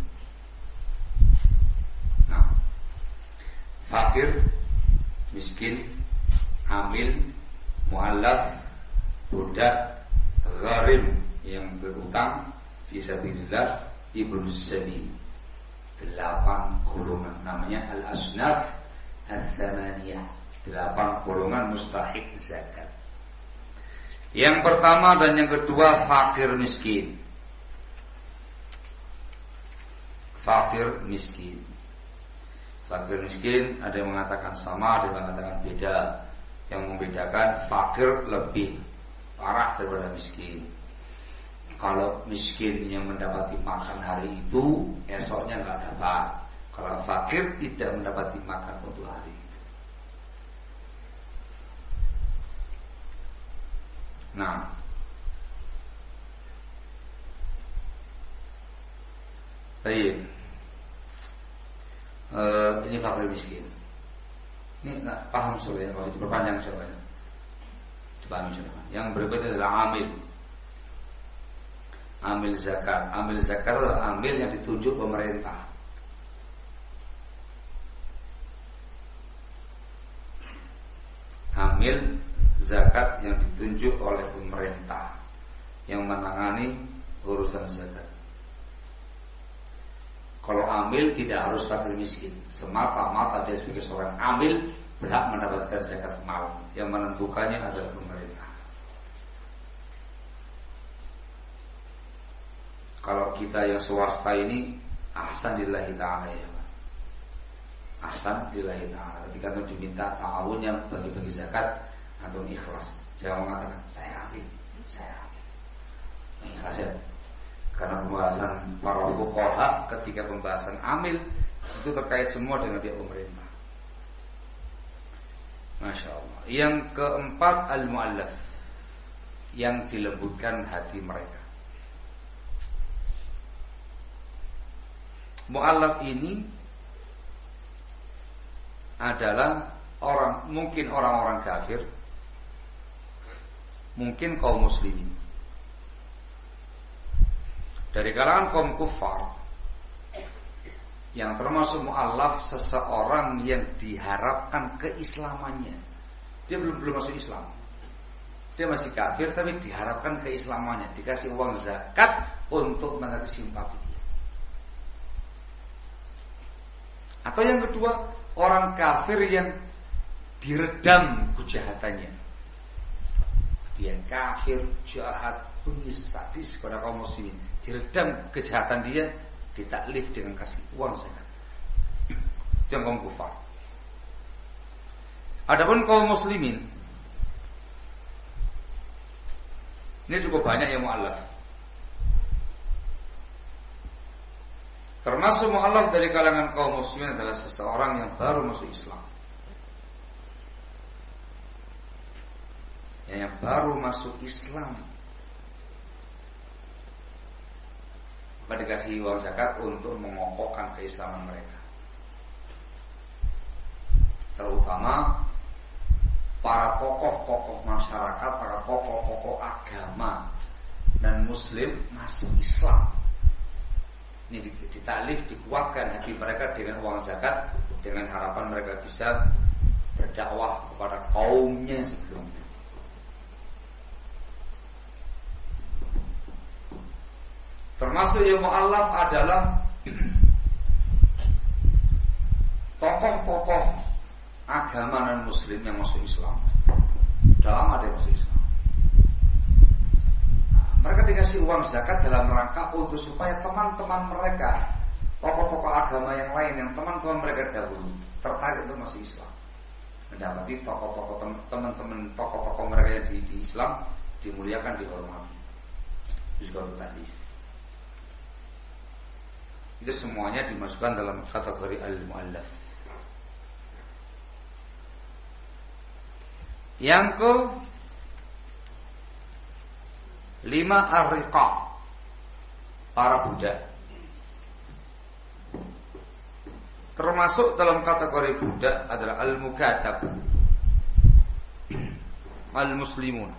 Nah, fakir, miskin, amil, mu'allaf, budak, gharim yang berutang, fisabilillah, ibnu sabil. 8 golongan namanya al-asnaf al-thamaniyah. 8 golongan mustahik zakat. Yang pertama dan yang kedua fakir miskin. Fakir miskin. Fakir miskin ada yang mengatakan sama, ada yang mengatakan beda. Yang membedakan fakir lebih parah daripada miskin. Kalau miskin yang mendapati makan hari itu, esoknya nggak dapat. Kalau fakir tidak mendapati makan untuk hari itu. Nah, baik. Ini fakir miskin. Ini nggak paham soalnya, kalau diperpanjang soalnya. Dipahami soalnya. Yang berikutnya adalah amil. Amil zakat. Amil zakat adalah amil yang ditunjuk pemerintah. Amil zakat yang ditunjuk oleh pemerintah yang menangani urusan zakat. Kalau amil tidak harus fakir miskin, semata-mata dia sebagai seorang amil berhak mendapatkan zakat mal. Yang menentukannya adalah pemerintah. Kalau kita yang swasta ini ahsan lillahi ta'ala ya. Ahsan lillahi ta'ala. Ketika itu diminta ta'awunnya bagi-bagi zakat atau ikhlas. Jangan mengatakan saya ambil. Ikhlas ya. Karena pembahasan para fuqaha ketika pembahasan amil itu terkait semua dengan pihak pemerintah. Masya Allah. Yang keempat al-mu'allaf, yang dilembutkan hati mereka. Mu'allaf ini adalah mungkin orang-orang kafir, mungkin kaum muslimin. Dari kalangan kaum kufar, yang termasuk mu'allaf seseorang yang diharapkan keislamannya. Dia belum masuk Islam, dia masih kafir tapi diharapkan keislamannya, dikasih uang zakat untuk menarik simpati dia. Atau yang kedua, orang kafir yang diredam kejahatannya. Dia kafir, jahat, bengis, sadis kepada kaum muslimin. Diredam kejahatan dia, ditaklif dengan kasih uang zakat. Itu yang kaum kufar. Adapun kaum muslimin, ini cukup banyak yang mu'allaf. Termasuk mu'allaf dari kalangan kaum muslimin adalah seseorang yang baru masuk Islam. Yang baru masuk Islam, maka dikasih uang zakat untuk mengokohkan keislaman mereka. Terutama para tokoh-tokoh masyarakat, para tokoh-tokoh agama dan muslim masuk Islam. Ini ditaklif, dikuatkan hati mereka dengan uang zakat, dengan harapan mereka bisa berdakwah kepada kaumnya sebelumnya. Termasuk yang mu'allaf adalah tokoh-tokoh agama dan muslim yang masuk Islam. Sudah lama dia masuk Islam. Mereka dikasih uang zakat dalam rangka untuk supaya teman-teman mereka, tokoh-tokoh agama yang lain, yang teman-teman mereka dahulu tertarik untuk masuk Islam, mendapati tokoh-tokoh teman-teman tokoh-tokoh mereka yang di Islam dimuliakan, dihormati. Itu tadi. Itu semuanya dimasukkan dalam kategori al-mu'allaf. Yang ke-5 ar-riqaq, para budak. Termasuk dalam kategori budak adalah al-mukatab, al-muslimun.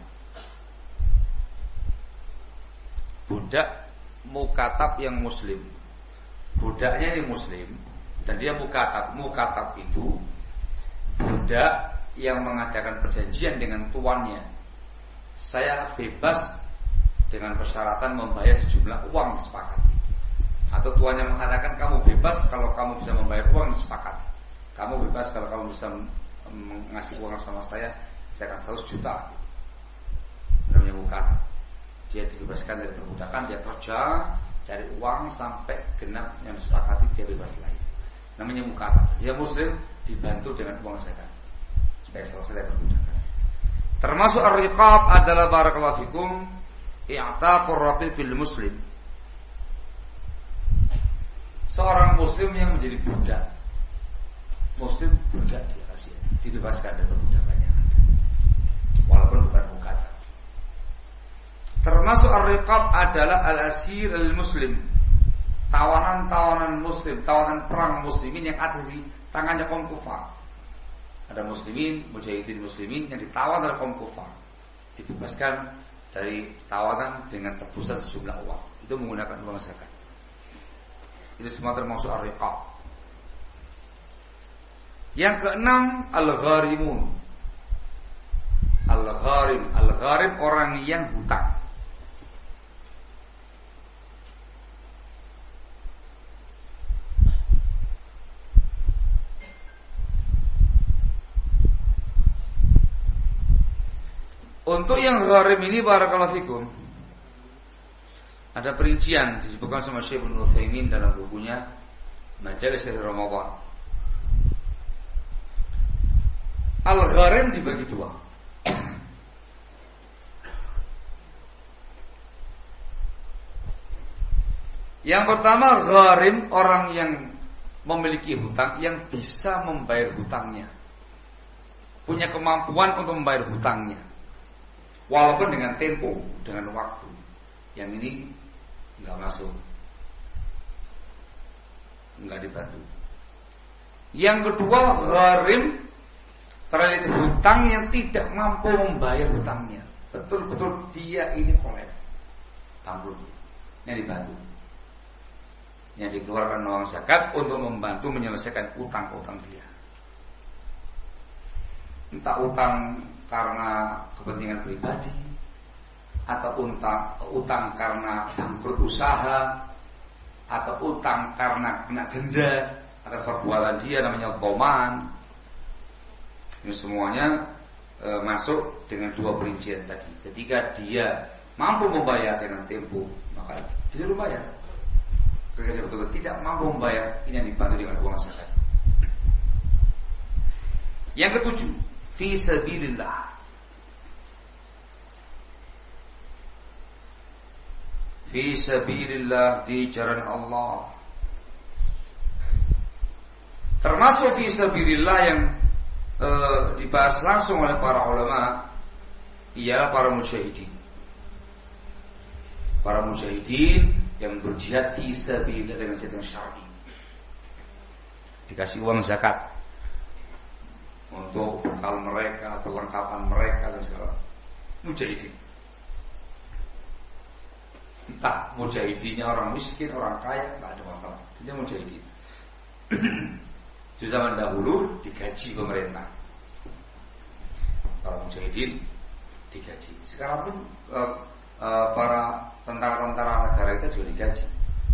Budak mukatab yang muslim. Budaknya ini muslim dan dia mukatab. Mukatab itu budak yang mengadakan perjanjian dengan tuannya. Saya bebas dengan persyaratan membayar sejumlah uang disepakati. Atau tuannya mengatakan kamu bebas kalau kamu bisa membayar uang disepakati. Kamu bebas kalau kamu bisa mengasih uang sama saya akan 100 juta. Namanya mukatab. Dia dibebaskan dari perbudakan, dia kerja cari uang sampai genap yang disepakati, dia bebas lagi. Namanya mukatab. Dia muslim, dibantu dengan uang zakat supaya selesai dari perbudakan. Termasuk ar-riqab adalah barakallahu fikum i'taqur raqiqil muslim. Seorang muslim yang menjadi budak. Muslim budak dia kasih, dibebaskan dari perbudakannya. Walaupun bukan mukatab. Termasuk ar-riqab adalah al-asir al-muslim, tawanan-tawanan muslim, tawanan perang muslimin yang ada di tangannya kaum kufar. Ada muslimin, mujahidin muslimin yang ditawan oleh kaum kufar, dibebaskan dari tawanan dengan tebusan sejumlah uang. Itu menggunakan uang zakat. Itu semua termasuk ar-riqab. Yang keenam al-gharimun. Al-gharim orang yang hutang. Untuk yang gharim ini barakallahu fikum ada perincian disebutkan sama Syekh Ibnu Utsaimin dalam bukunya Majalis Ramadan. Al-gharim dibagi dua. Yang pertama gharim, orang yang memiliki hutang, yang bisa membayar hutangnya, punya kemampuan untuk membayar hutangnya, walaupun dengan tempo, dengan waktu. Yang ini enggak masuk, enggak dibantu. Yang kedua gharim, terlilit hutang yang tidak mampu membayar hutangnya. Betul-betul dia ini kolek, bangkrut, yang dibantu, yang dikeluarkan uang zakat untuk membantu menyelesaikan utang-utang dia. Entah utang karena kepentingan pribadi, atau utang karena bangkrut usaha, atau utang karena kena denda atas perbuatan dia, namanya dhaman. Ini semuanya masuk dengan dua perincian tadi. Ketika dia mampu membayar dengan tempo, maka disuruh bayar. Ketika dia betul-betul tidak mampu membayar, ini yang dibantu dengan uang zakat. Yang ketujuh, fi sabilillah. Fi sabilillah, di jalan Allah. Termasuk fi sabilillah yang dibahas langsung oleh para ulama ialah para mujahidin. Para mujahidin yang berjihad fi sabilillah dengan jihad yang syar'i. Dikasih uang zakat untuk bekal mereka, perlengkapan mereka dan segala. Mujahidin. Entah mujahidinnya orang miskin, orang kaya, enggak ada masalah. Dia mujahidin. Di zaman dahulu digaji pemerintah. Para mujahidin digaji. Sekarang pun para tentara-tentara negara kita juga digaji.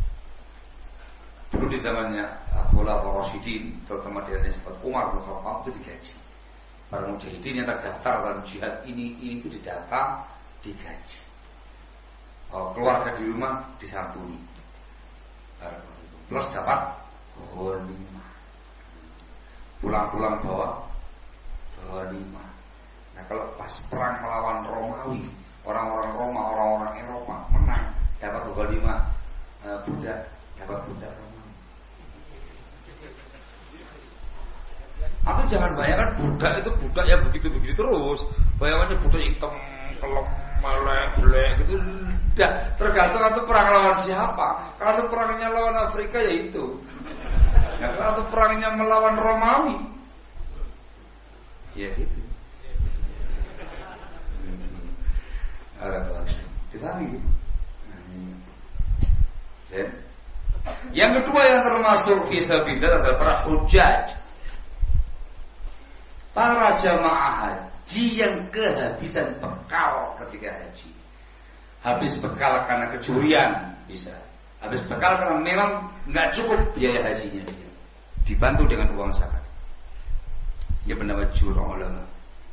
Dulu di zamannya Khulafaur Rasyidin, terutama di era sahabat Umar bin Khattab itu digaji. Para mujahidin yang terdaftar dalam jihad ini itu didata, digaji. Keluarga di rumah disantuni. Plus dapat ghanimah. Pulang-pulang bawa ghanimah. Nah, kalau pas perang melawan Romawi, orang-orang Roma, orang-orang Eropa menang, dapat ghanimah budak, dapat budak Romawi. Atau jangan bayangkan budak itu budak yang begitu-begitu terus. Bayangannya budak hitam, kelem, melek gitu. Tidak, tergantung itu perang lawan siapa. Kalau itu perangnya lawan Afrika ya itu. Ya, kalau itu perangnya melawan Romawi, ya gitu. Yang kedua yang termasuk fisabilillah adalah para hujjaj, para jamaah haji yang kehabisan bekal ketika haji. Habis bekal karena kecurian bisa. Habis bekal karena memang nggak cukup biaya hajinya dia. Dibantu dengan uang zakat. Ia bernama jumhur ulama.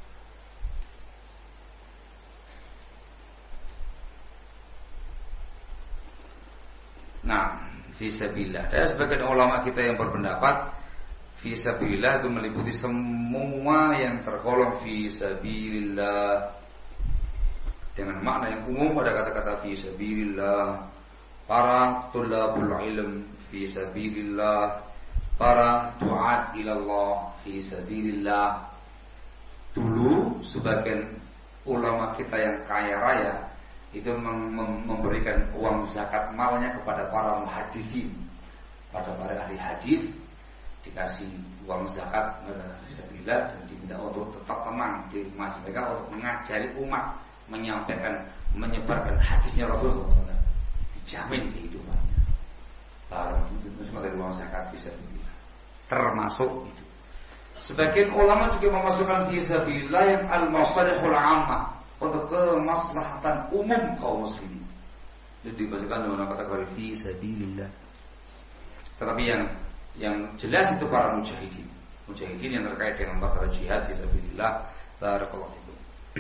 Nah, fisabilillah. Ada sebagian ulama kita yang berpendapat fisabilillah itu meliputi semua yang tergolong fisabilillah. Dengan makna yang umum ada kata-kata fisabilillah, para tulabul ilm fisabilillah, para duat ilallah fisabilillah. Dulu sebagian ulama kita yang kaya raya itu memberikan uang zakat malnya kepada para muhaditsin, pada para ahli hadis, dikasih uang zakat fisabilillah dan diminta untuk tetap tenang di rumah mereka untuk mengajari umat, menyampaikan, menyebarkan hadisnya Rasulullah SAW, dijamin kehidupannya. Baru itu sebagai uang zakat fisabilillah. Termasuk itu. Sebagian ulama juga memasukkan fisabilillah yang al-masalihul ammah, untuk kemaslahatan umum kaum muslimin. Itu dimasukkan dalam kategori fisabilillah. Tetapi yang jelas itu para mujahidin. Mujahidin yang terkait dengan masalah jihad fisabilillah. Barakallahu fikum.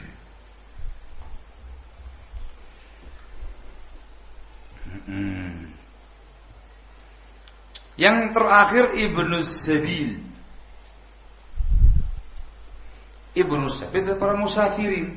Yang terakhir Ibnu Sabil. Ibnu Sabil itu para musafirin.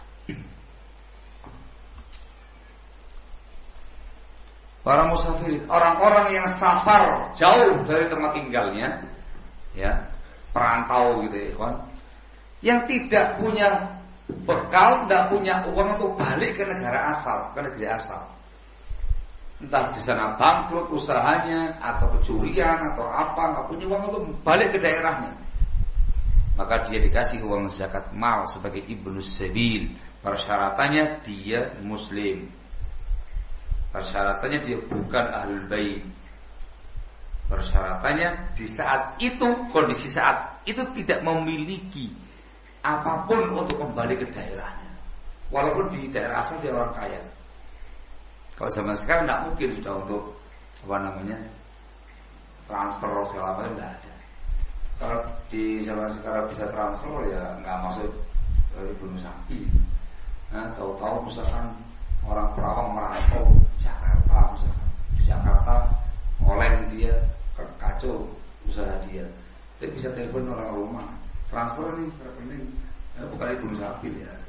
Para musafirin, orang-orang yang safar jauh dari tempat tinggalnya, ya, perantau gitu ya, kawan. Yang tidak punya bekal, tidak punya uang untuk balik ke negara asal, ke negeri asal. Entah di sana bangkrut usahanya atau kecurian atau apa, nggak punya uang untuk balik ke daerahnya. Maka dia dikasih uang zakat mal sebagai ibnu sabil. Persyaratannya dia muslim. Persyaratannya dia bukan ahlul bait. Persyaratannya di saat itu, kondisi saat itu tidak memiliki apapun untuk kembali ke daerahnya. Walaupun di daerah asal dia orang kaya. Kalau zaman sekarang tidak mungkin sudah untuk transfer segala macam, tidak ada. Kalau di zaman sekarang bisa transfer ya nggak masuk Ibnu Sabil. Nah, tahu-tahu misalkan orang Perawang merantau Jakarta, misalkan di Jakarta oleh dia kacau usaha dia, dia bisa telepon orang rumah, transfer nih rekening, bukan Ibnu Sabil ya.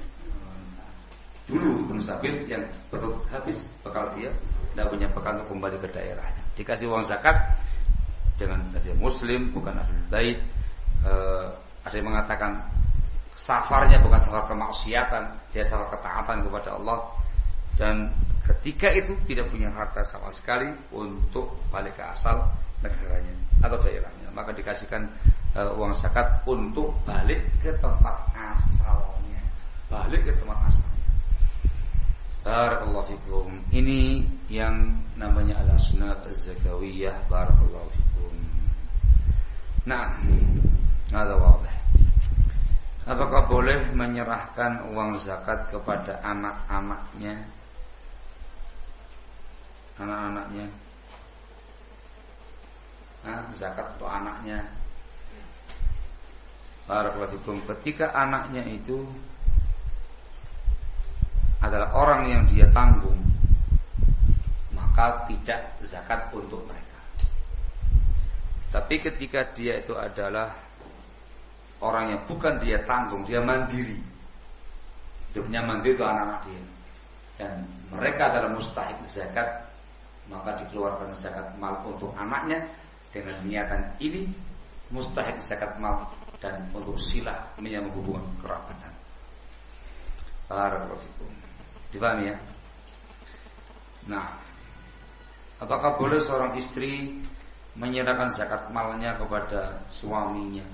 Dulu Ibnu Sabil yang betul habis bekal dia, tidak punya bekal untuk kembali ke daerahnya, dikasih uang zakat, dengan dia muslim, bukan ahlul bait. Ada yang mengatakan safarnya bukan safar kemaksiatan, dia safar ketaatan kepada Allah. Dan ketika itu tidak punya harta sama sekali untuk balik ke asal negaranya atau daerahnya, maka dikasihkan uang zakat untuk balik ke tempat asalnya. Balik ke tempat asalnya. Barakallahu fikum. Ini yang namanya al-asnaf az-zakawiyah. Barakallahu fikum. Nah, ada wadah. Apakah boleh menyerahkan uang zakat kepada anak-anaknya? Anak-anaknya. Zakat untuk anaknya. Barakallahu fikum. Ketika anaknya itu adalah orang yang dia tanggung, maka tidak zakat untuk mereka. Tapi ketika dia itu adalah orang yang bukan dia tanggung, dia mandiri, hidupnya mandiri, itu anak-anak dia, dan mereka adalah mustahik zakat, maka dikeluarkan zakat mal untuk anaknya dengan niatan ini mustahik zakat mal dan untuk silah menyambung hubungan kerabatan. Barakallahu fikum. Dipahami ya? Nah, apakah boleh seorang istri menyerahkan zakat malnya kepada suaminya?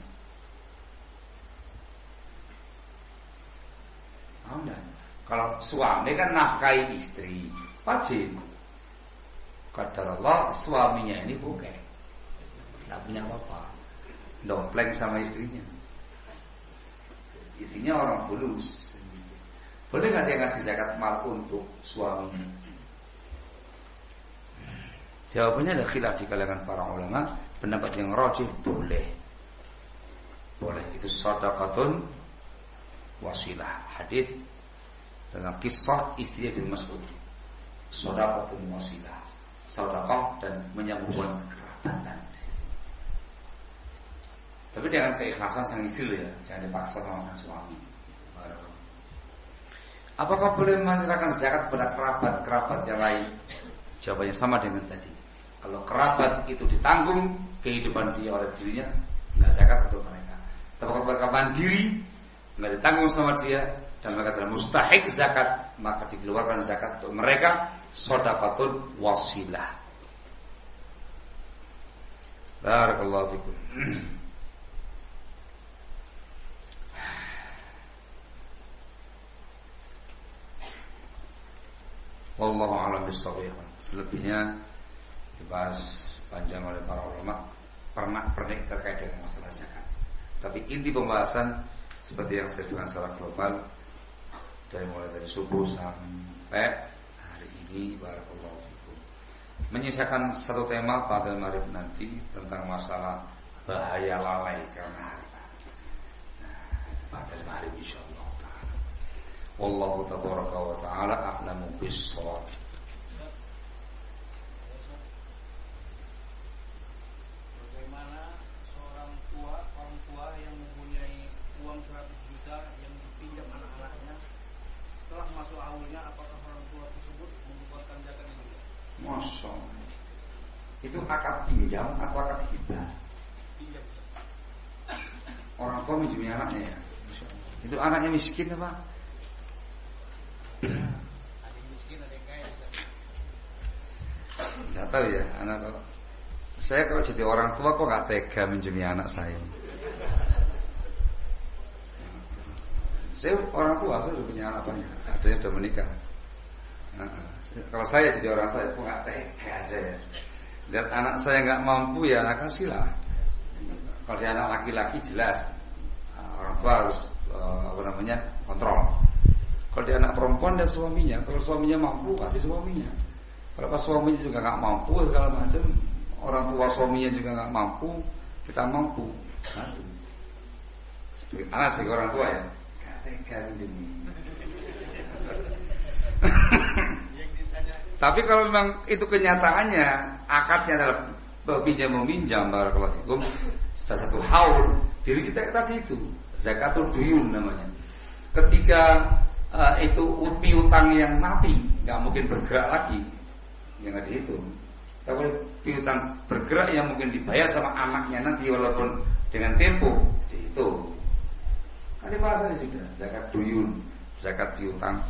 Enggak. Kalau suami kan nafkahi istri, wajib. Kata Allah, suaminya ini bukan, tidak punya apa-apa, dompleng sama istrinya. Intinya orang bulus. Boleh nggak dia ngasih zakat mal untuk suaminya? Jawabannya ada khilaf di kalangan para ulama. Pendapat yang rajih boleh. Boleh. Itu shadaqatun wasilah. Hadis tentang kisah istri bin Mas'ud. Shadaqatun wasilah. Sedekah dan menyambung kerabatan. Tapi dengan keikhlasan sang istri ya, jangan dipaksa sama sang suami. Apakah boleh menyerahkan zakat kepada kerabat-kerabat yang lain? Jawabannya sama dengan tadi. Kalau kerabat itu ditanggung kehidupan dia oleh dirinya, enggak zakat untuk mereka. Tapi kalau mereka mandiri, enggak ditanggung sama dia dan mereka telah mustahik zakat, maka dikeluarkan zakat untuk mereka, shadaqatun wasilah. Barakallahu fikum. Wallahu a'lam bishawab. Selebihnya dibahas panjang oleh para ulama, pernik terkait dengan masalah zakat. Tapi inti pembahasan seperti yang saya sebutkan secara global, dari mulai dari subuh sampai hari ini, barakallahu fikum. Menyisakan satu tema pada maghrib nanti tentang masalah bahaya lalai karena harta. Pada maghrib insyaallah. Wallahu tabaraka wa ta'ala a'lamu bis-shawab. Bagaimana seorang tua yang mempunyai uang 100 juta yang dipinjam anak-anaknya, setelah masuk awalnya, apakah orang tua tersebut mengeluarkan zakat ini? Masya Allah. Itu akad pinjam atau akad hibah? Pinjam. Orang tua minjami anaknya ya. Itu anaknya miskin apa? Ada yang miskin, ada yang kaya. Tidak tahu ya, anak saya kalau jadi orang tua kok nggak tega minjemi anak saya. Saya orang tua, saya udah punya anak banyak, adanya udah menikah. Kalau saya jadi orang tua, kok nggak tega saya. Lihat anak saya nggak mampu ya, anak kasihlah. Kalau dia anak laki-laki jelas, orang tua harus kontrol. Kalau dia anak perempuan dan suaminya, kalau suaminya mampu kasih suaminya. Kalau pas suaminya juga nggak mampu segala macam, orang tua suaminya juga nggak mampu, kita mampu. Anak sebagai orang tua ya, tapi kalau memang itu kenyataannya, akadnya adalah pinjam meminjam, barakallahu fikum, satu haul, diri kita tadi itu zakatul duyun namanya. Ketika itu piutang yang mati, nggak mungkin bergerak lagi, yang nggak dihitung. Tapi piutang bergerak yang mungkin dibayar sama anaknya nanti walaupun dengan tempo itu. Kan dibahas ini sudah zakat duyun, zakat piutang.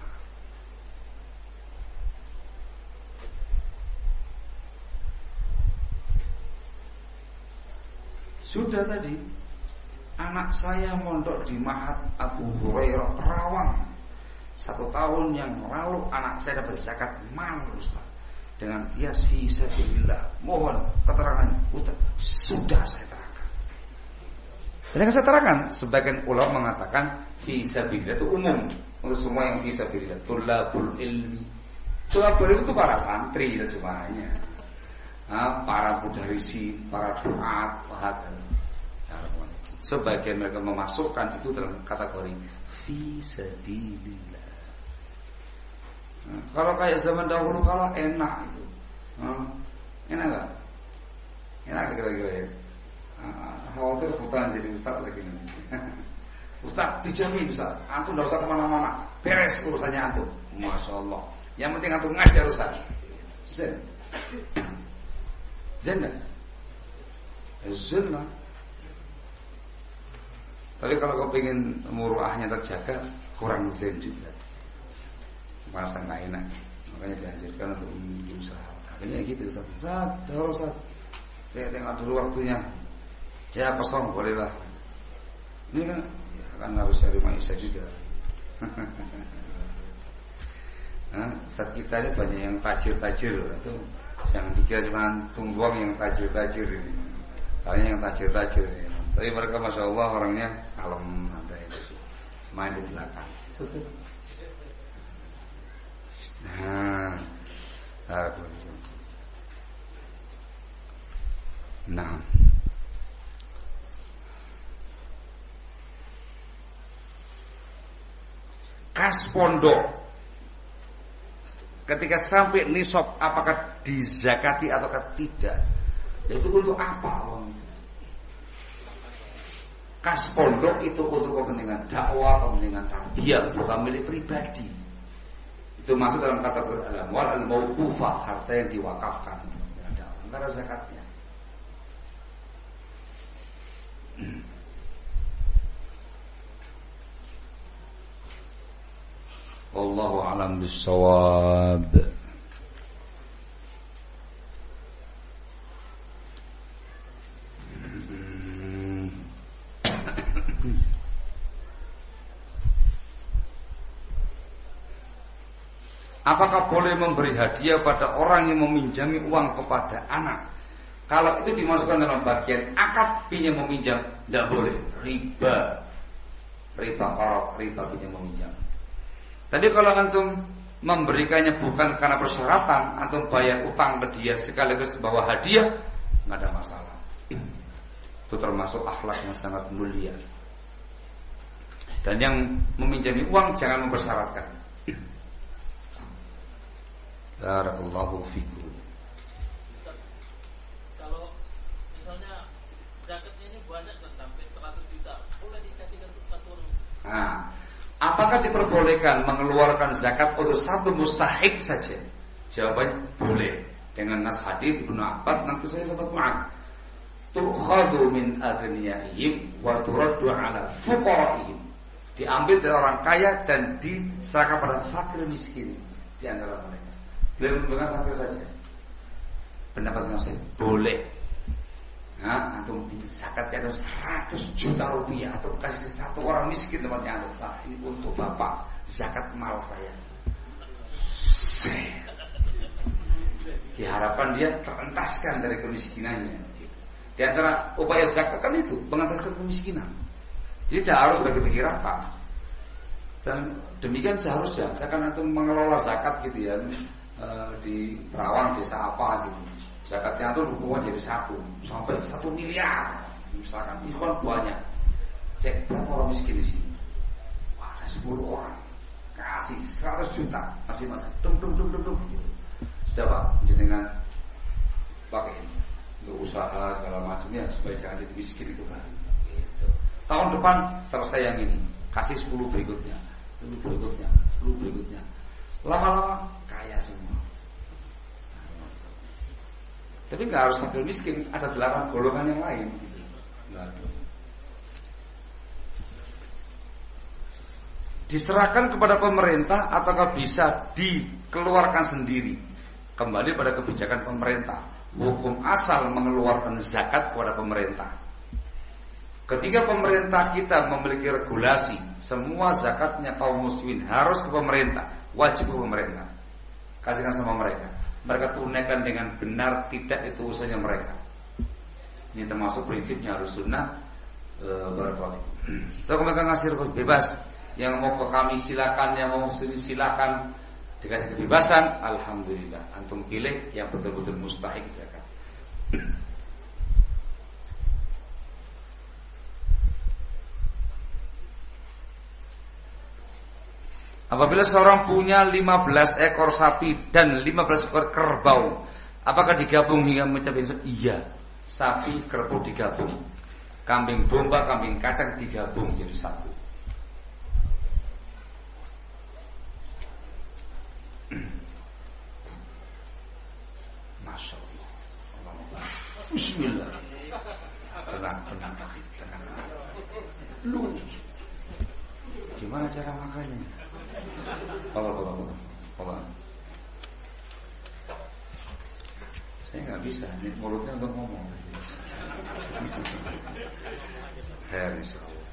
Sudah tadi anak saya mondok di Mahat Abu Hurairah Perawang 1 tahun yang lalu anak saya dapat zakat mal Ustaz dengan kias fi sabilillah. Mohon keterangan Ustaz. Sudah saya terangkan. Dan saya terangkan sebagian ulama mengatakan fi sabilillah itu umum untuk semua yang fi sabilillah. Tulabul ilmi. Tulabul ilmi itu para santri dan semuanya. Para mudarisi, para duat, sebagian mereka memasukkan itu dalam kategori fi sabilillah. Kalau kayak zaman dahulu kalau enak itu, enak nggak? Enak kira-kira ya. Khawatir hutan jadi ustaz lagi nih. Ustaz dijamin Ustaz, antum nggak usah kemana-mana, beres urusannya antum. Masya Allah. Yang penting antum ngajar Ustaz. Zen lah. Zen lah. Tapi kalau kau pengen muruahnya terjaga, kurang zen juga. Merasa nggak enak, makanya dianjurkan untuk berusaha. Akhirnya gitu Ustaz. Ustaz, saya tengok dulu waktunya. Ya kosong bolehlah. Ini kan harus cari maisha juga. Ustaz kita ini banyak yang tajir-tajir itu. Yang dikira cuma tungguang yang tajir-tajir ini. Banyak yang tajir-tajir ini. Tapi mereka Masya Allah orangnya kalem, ada itu main di belakang. Nah, kas pondok ketika sampai nisab apakah dizakati atau tidak? Itu untuk apa? Kas pondok itu untuk kepentingan dakwah, kepentingan tarbiyah, bukan milik pribadi. Itu masuk dalam kategori al-amwal al-mauqufah, harta yang diwakafkan. Ada antara zakatnya. Wallahu a'lam bissawab. Apakah boleh memberi hadiah pada orang yang meminjami uang kepada anak? Kalau itu dimasukkan dalam bagian akad pinjam meminjam, tidak boleh. Riba qarab, riba pinjam meminjam. Tadi kalau antum memberikannya bukan karena persyaratan, antum bayar utang ke dia sekaligus bawa hadiah, nggak ada masalah. Itu termasuk akhlak yang sangat mulia. Dan yang meminjami uang jangan mempersyaratkan. Barakallahu fikum. Kalau misalnya zakatnya ini banyak dan sampai 100 juta, boleh dikasihkan untuk satu orang? Apakah diperbolehkan mengeluarkan zakat untuk satu mustahik saja? Jawabannya boleh. Dengan nas hadis Ibnu Abbas nanti saya sempat ma'ak. Tukhadhu min agniyaihim wa turaddu ala fuqaraihim. Diambil dari orang kaya dan diserahkan pada fakir miskin di antara mereka. Boleh menggunakan fakir saja. Pendapatnya saya boleh. Atau zakatnya itu 100 juta rupiah atau kasih satu orang miskin tempatnya antum. Ini untuk bapak zakat mal saya. Diharapkan dia terentaskan dari kemiskinannya. Di antara upaya zakat kan itu mengentaskan kemiskinan. Jadi tidak harus bagi-bagi rata. Dan demikian seharusnya. Saya kan antum mengelola zakat gitu ya. Di Perawang desa apa gitu, zakatnya itu hukuman jadi 1 sampai 1 miliar misalkan, itu kan banyak. Cek berapa orang miskin di sini? Wah, ada 10 orang kasih 100 juta masing-masing, dum gitu. Sudah Pak, jenengan pakai ini untuk usaha segala macamnya supaya jangan jadi miskin itu kan. Gitu. Tahun depan selesai yang ini, kasih 10 berikutnya, 10 berikutnya. Lama-lama kaya semua. Tapi nggak harus fakir miskin, ada 8 golongan yang lain. Gitu. Diserahkan kepada pemerintah ataukah bisa dikeluarkan sendiri? Kembali pada kebijakan pemerintah. Hukum asal mengeluarkan zakat kepada pemerintah. Ketika pemerintah kita memiliki regulasi, semua zakatnya kaum muslimin harus ke pemerintah, wajib ke pemerintah. Kasihkan sama mereka. Mereka tunaikan dengan benar, tidak itu urusannya mereka. Ini termasuk prinsipnya harus sunnah barakallahu. Kalau mereka ngasih bebas, yang mau ke kami silakan, yang mau sini silakan, dikasih kebebasan, alhamdulillah. Antum pilih yang betul-betul mustahik zakat. Apabila seorang punya 15 ekor sapi dan 15 ekor kerbau, apakah digabung hingga mencapai insaf? Iya, sapi, kerbau digabung. Kambing domba, kambing kacang digabung jadi satu. Masya Allah. Bismillah. Tenang. Lu gimana cara makannya? Kalau. Saya nggak bisa, ini mulutnya untuk ngomong. Heris.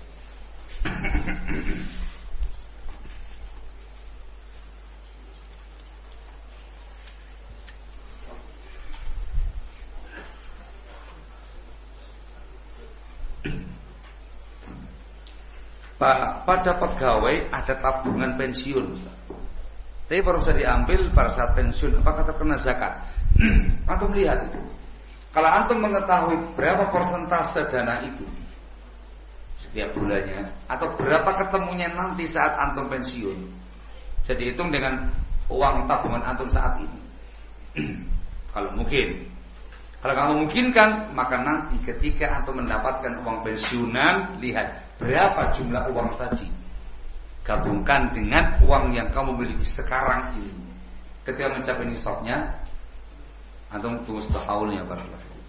Pak, pada pegawai ada tabungan pensiun, Ustaz. Tapi baru bisa diambil pada saat pensiun, apakah terkena zakat? Antum lihat itu. Kalau antum mengetahui berapa persentase dana itu setiap bulannya, atau berapa ketemunya nanti saat antum pensiun, jadi hitung dengan uang tabungan antum saat ini. Kalau mungkin. Kalau nggak memungkinkan, maka nanti ketika antum mendapatkan uang pensiunan, lihat berapa jumlah uang tadi, gabungkan dengan uang yang kamu miliki sekarang ini. Ketika mencapai nisabnya, antum tunggu setahunnya baru.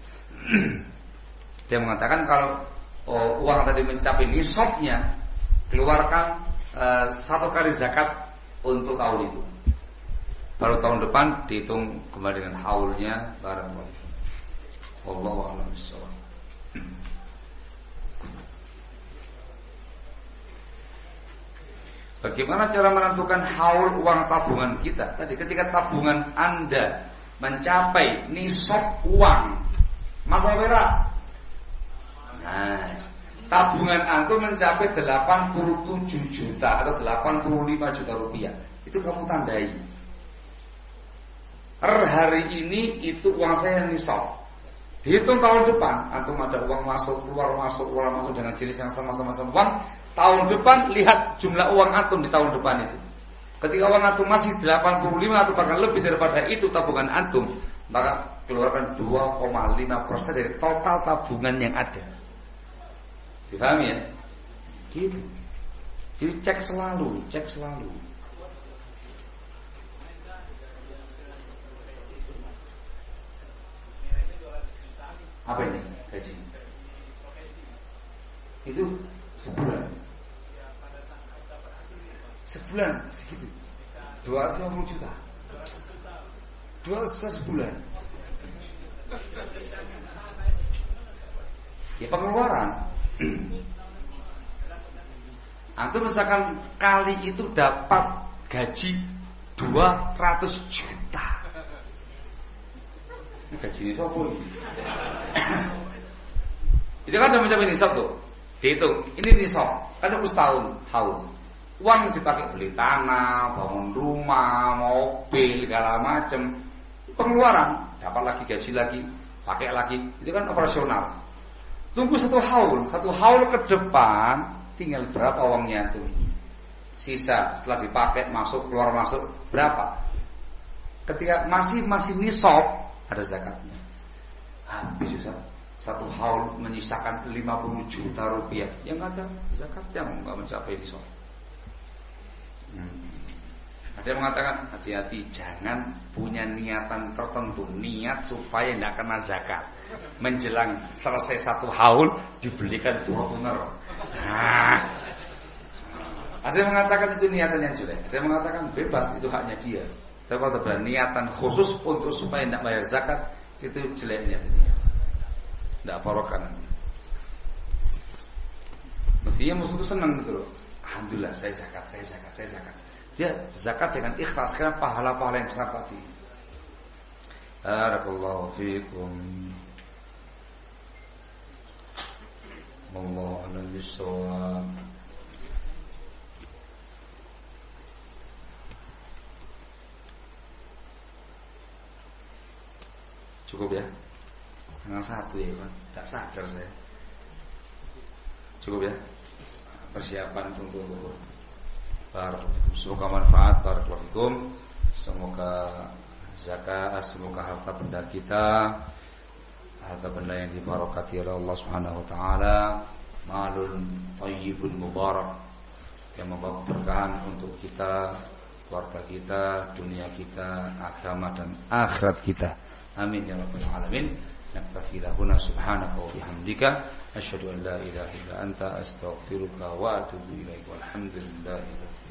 Dia mengatakan kalau uang tadi mencapai nisabnya, keluarkan 1 kali zakat untuk tahun itu. Baru tahun depan dihitung kembali dengan haulnya barang. Wallahu a'lam bishawab. Bagaimana cara menentukan haul uang tabungan kita? Tadi ketika tabungan Anda mencapai nisab uang, masuk merah. Nah, tabungan antum mencapai 87 juta atau 85 juta rupiah. Itu kamu tandai. Hari ini itu uang saya nisab. Dihitung tahun depan, antum ada uang masuk, keluar masuk dengan jenis yang sama-sama uang. Tahun depan lihat jumlah uang antum di tahun depan itu. Ketika uang antum masih 85 atau bahkan lebih daripada itu tabungan antum, maka keluarkan 2,5% dari total tabungan yang ada. Difahami ya? Gitu. Jadi cek selalu. Apa ini gaji? Itu sebulan segitu 250 juta 200 juta sebulan. Ya pengeluaran. Antum misalkan kali itu dapat gaji 200 juta. Ini gaji ini siapa ini? Itu kan udah mencapai nisab tuh. Dihitung, ini nisab, kan harus tahun haul. Uang dipakai beli tanah, bangun rumah, mobil, segala macam. Pengeluaran, dapat lagi gaji lagi, pakai lagi. Itu kan operasional. Tunggu 1 haul ke depan, tinggal berapa uangnya tuh. Sisa setelah dipakai masuk keluar masuk berapa? Ketika masih nisab ada zakatnya. Habis susah. 1 haul menyisakan 50 juta rupiah. Yang ada zakatnya nggak mencapai nisab. Ada yang mengatakan hati-hati, jangan punya niatan tertentu, niat supaya tidak kena zakat. Menjelang selesai 1 haul dibelikan Fortuner. Nah, ada yang mengatakan itu niatan yang jelek. Ada yang mengatakan bebas, itu haknya dia. Tapi kalau ada niatan khusus untuk supaya tidak bayar zakat, itu jelek niatnya. Tidak barokah nanti. Mestinya musuh itu senang gitu loh. Alhamdulillah saya zakat. Dia zakat dengan ikhlas karena pahala-pahala yang besar tadi. Barakallahu fiikum. Wallahu a'lam bishawab. Cukup ya? Tinggal 1 ya Pak. Tak sadar saya. Cukup ya? Persiapan untuk semoga manfaat. Barakallahu. Semoga zakat, semoga harta benda kita, harta benda yang dibarakati oleh Allah Subhanahu wa taala, malun thayyibun mubarak, yang membawa keberkahan untuk kita, keluarga kita, dunia kita, agama dan akhirat kita. Amin ya rabbal alamin. Naktafi lahuna subhanaka wa bihamdika asyhadu an la ilaha illa anta astaghfiruka wa atubu ilaik. Walhamdulillahi